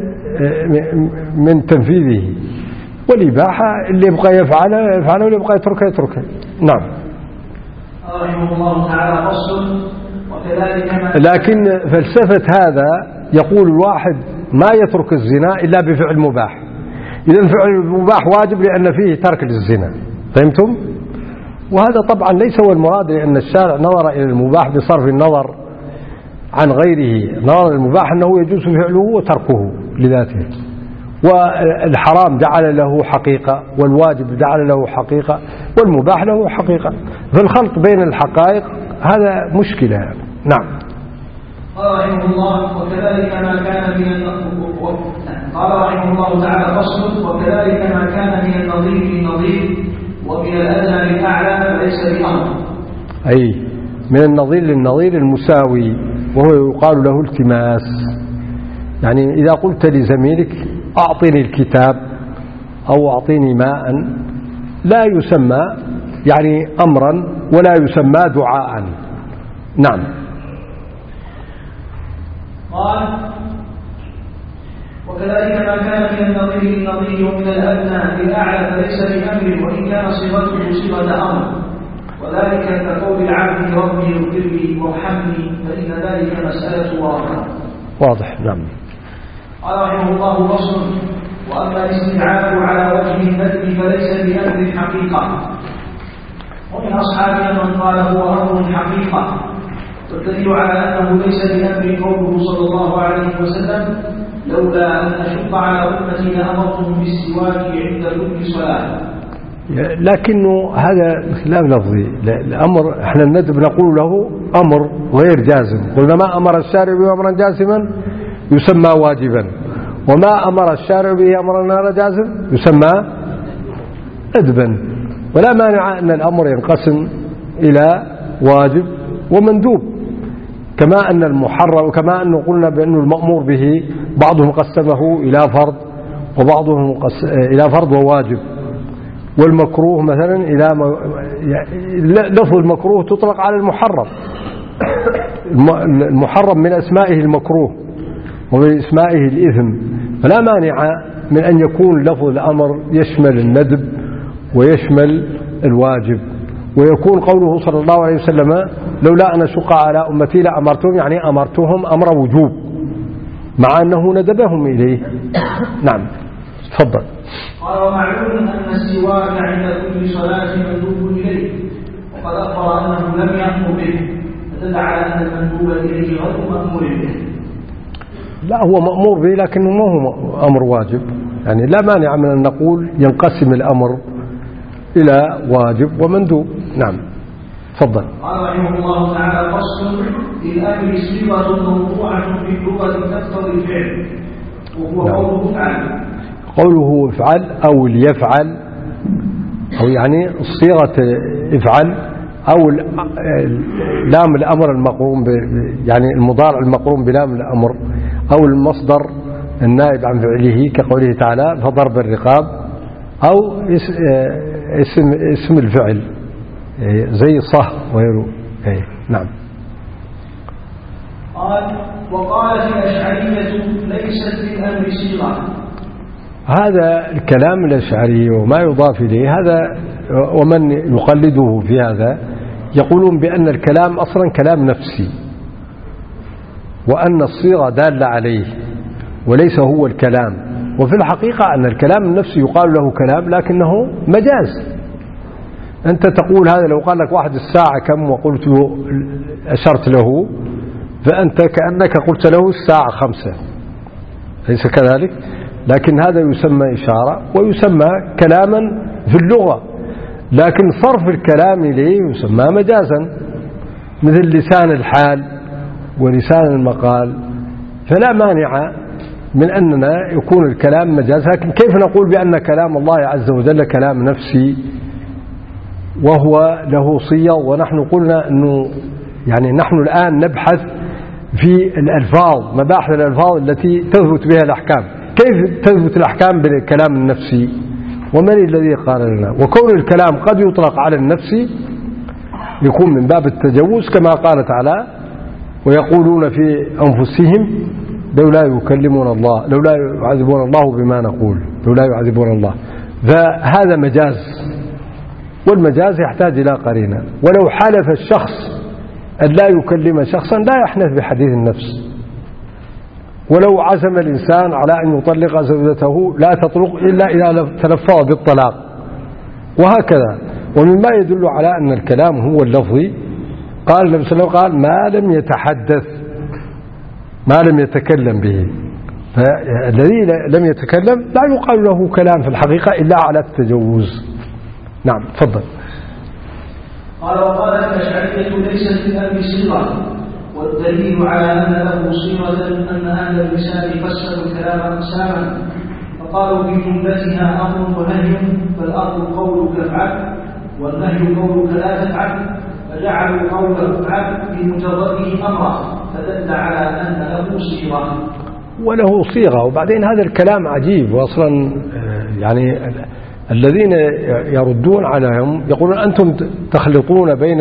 من تنفيذه، والإباحة اللي يبقى يفعله واللي يبقى يتركه. نعم. رحمه الله تعالى فصل وكذلك لكن فلسفة هذا يقول الواحد ما يترك الزنا إلا بفعل مباح، إذن فعل المباح واجب لأن فيه ترك للزنا. فهمتم؟ وهذا طبعا ليس هو المراد، لأن الشارع نظر إلى المباح بصرف النظر عن غيره. نظر المباح أنه يجوز فعله وتركه لذاته، والحرام جعل له حقيقة، والواجب جعل له حقيقة، والمباح له حقيقة. فالخلط بين الحقائق هذا مشكلة. نعم. قال رحمه الله وكذلك ما كان من قال رحمه الله تعالى فصل وكذلك ما كان من النظير للنظير ومن الأدنى للأعلى فليس بأمر. أي من النظير للنظير المساوي، وهو يقال له التماس. يعني إذا قلت لزميلك أعطني الكتاب أو أعطيني ماء لا يسمى يعني أمرا ولا يسمى دعاء. نعم. قال وكذلك ما كان من النظير للنظير ومن الأدنى للأعلى فليس بأمر وإن كان صيغته صيغة أمر، وذلك كقول العبد ربي اغفر لي وارحمني فإن ذلك مسألة واضحة. واضح. نعم. قال رحمه الله فصل وأما الاستدعاء على وجه الندب فليس بأمر حقيقة، ومن أصحابنا من قال هو أمر حقيقة، والدليل على أنه ليس بأمر قوله صلى الله عليه وسلم لولا أن أشق على أمتي لأمرتهم بالسواك عند كل صلاة. لكنه هذا خلاف لفظي. الأمر احنا الندب نقول له أمر غير جازم. قلنا ما أمر الشارع به أمرا جازما يسمى واجبا، وما أمر الشارع به أمرا غير جازم يسمى ندبا. ولا مانع أن الأمر ينقسم إلى واجب ومندوب، كما أن المحرم، وكما أنه قلنا بأن المأمور به بعضهم قسمه إلى فرض وبعضهم إلى فرض وواجب. والمكروه مثلا إلى لفظ المكروه تطلق على المحرم. المحرم من أسمائه المكروه ومن أسمائه الإثم، فلا مانع من أن يكون لفظ الأمر يشمل الندب ويشمل الواجب. ويكون قوله صلى الله عليه وسلم لولا أن أشق على أمتي لأمرتهم، يعني أمرتهم أمر وجوب مع أنه ندبهم إليه. نعم. تفضل. قال ومعلوم أن السواك عند كل صلاة مندوب إليه، وقد أخبر أنه لم يأمر به، فدل على أن المندوب إليه غير مأمور به. لا هو مأمور به لكنه ما هو أمر واجب. يعني لا مانع من أن نقول ينقسم الأمر إلى واجب ومندوب. نعم. تفضل. قال رحمه الله تعالى فصل للأمر صيغة موضوعة في اللغة تقتضي الفعل، وهو قوله افعل. قوله افعل أو ليفعل، أو يعني صيغة افعل أو لام الأمر المقرون يعني المضارع المقرون بلام الأمر، أو المصدر النائب عن فعله كقوله تعالى فضرب الرقاب، أو اسم الفعل زي صه وغيره. نعم. قال وقالت الأشعرية ليست للأمر صيغة. هذا الكلام الأشعري وما يضاف إليه هذا، ومن يقلده في هذا يقولون بأن الكلام أصلا كلام نفسي، وأن الصيغة دالة عليه وليس هو الكلام. وفي الحقيقة أن الكلام النفسي يقال له كلام لكنه مجاز. أنت تقول هذا لو قال لك واحد الساعة كم وقلت أشرت له، فأنت كأنك قلت له الساعة 5، ليس كذلك؟ لكن هذا يسمى إشارة ويسمى كلاما في اللغة، لكن صرف الكلام إليه يسمى مجازا، مثل لسان الحال ولسان المقال. فلا مانع من أننا يكون الكلام مجاز، لكن كيف نقول بأن كلام الله عز وجل كلام نفسي وهو له صيغ؟ ونحن قلنا أنه يعني نحن الآن نبحث في الألفاظ، مباحث الألفاظ التي تثبت بها الأحكام. كيف تثبت الأحكام بالكلام النفسي؟ ومن الذي قال لنا؟ وكون الكلام قد يطلق على النفسي يكون من باب التجوز، كما قال تعالى ويقولون في أنفسهم لولا يكلمون الله، لولا يعذبون الله بما نقول، لولا يعذبون الله. فهذا مجاز، والمجاز يحتاج إلى قرينة. ولو حلف الشخص أن لا يكلم شخصا لا يحنث بحديث النفس. ولو عزم الإنسان على أن يطلق زوجته لا تطلق إلا إذا تلفظ بالطلاق، وهكذا. ومما يدل على أن الكلام هو اللفظي قال النبي صلى الله عليه وسلم قال ما لم يتحدث، ما لم يتكلم به. فالذي لم يتكلم لا يقال له كلام في الحقيقة إلا على التجوز. نعم تفضل. قال وقالت الأشعرية ليست للأمر صيغة، والدليل على أن له صيغة أن أهل اللسان فسروا الكلام أقساما، فقالوا بجملتها أمر ونهي، فالأمر قولك افعل والنهي قولك لا تفعل، فجعلوا قوله افعل بمجرده أمرا، فدل على أن له صيغة. وله صيغة. وبعدين هذا الكلام عجيب، وأصلا يعني الذين يردون عليهم يقولون أنتم تخلطون بين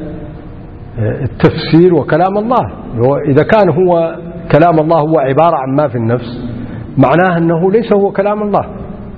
التفسير وكلام الله. إذا كان هو كلام الله هو عبارة عن ما في النفس معناه أنه ليس هو كلام الله،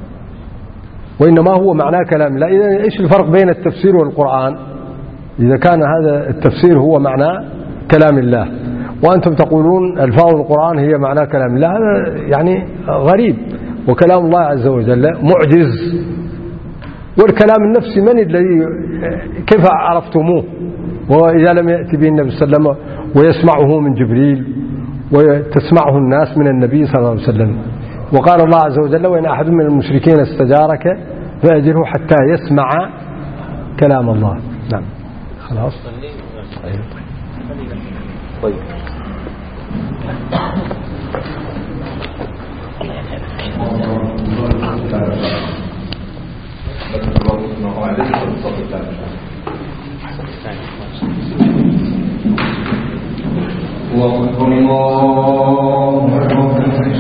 وإنما هو معناه كلام الله. إذا إيش الفرق بين التفسير والقرآن إذا كان هذا التفسير هو معناه كلام الله، وأنتم تقولون ألفاظ القرآن هي معناه كلام الله؟ هذا يعني غريب. وكلام الله عز وجل معجز. والكلام النفسي من الذي كيف عرفتموه وإذا لم يأتي به النبي صلى الله عليه وسلم ويسمعه من جبريل وتسمعه الناس من النبي صلى الله عليه وسلم؟ وقال الله عز وجل وإن أحد من المشركين استجارك فأجره حتى يسمع كلام الله. نعم خلاص. طيب الله أكبر الله أكبر.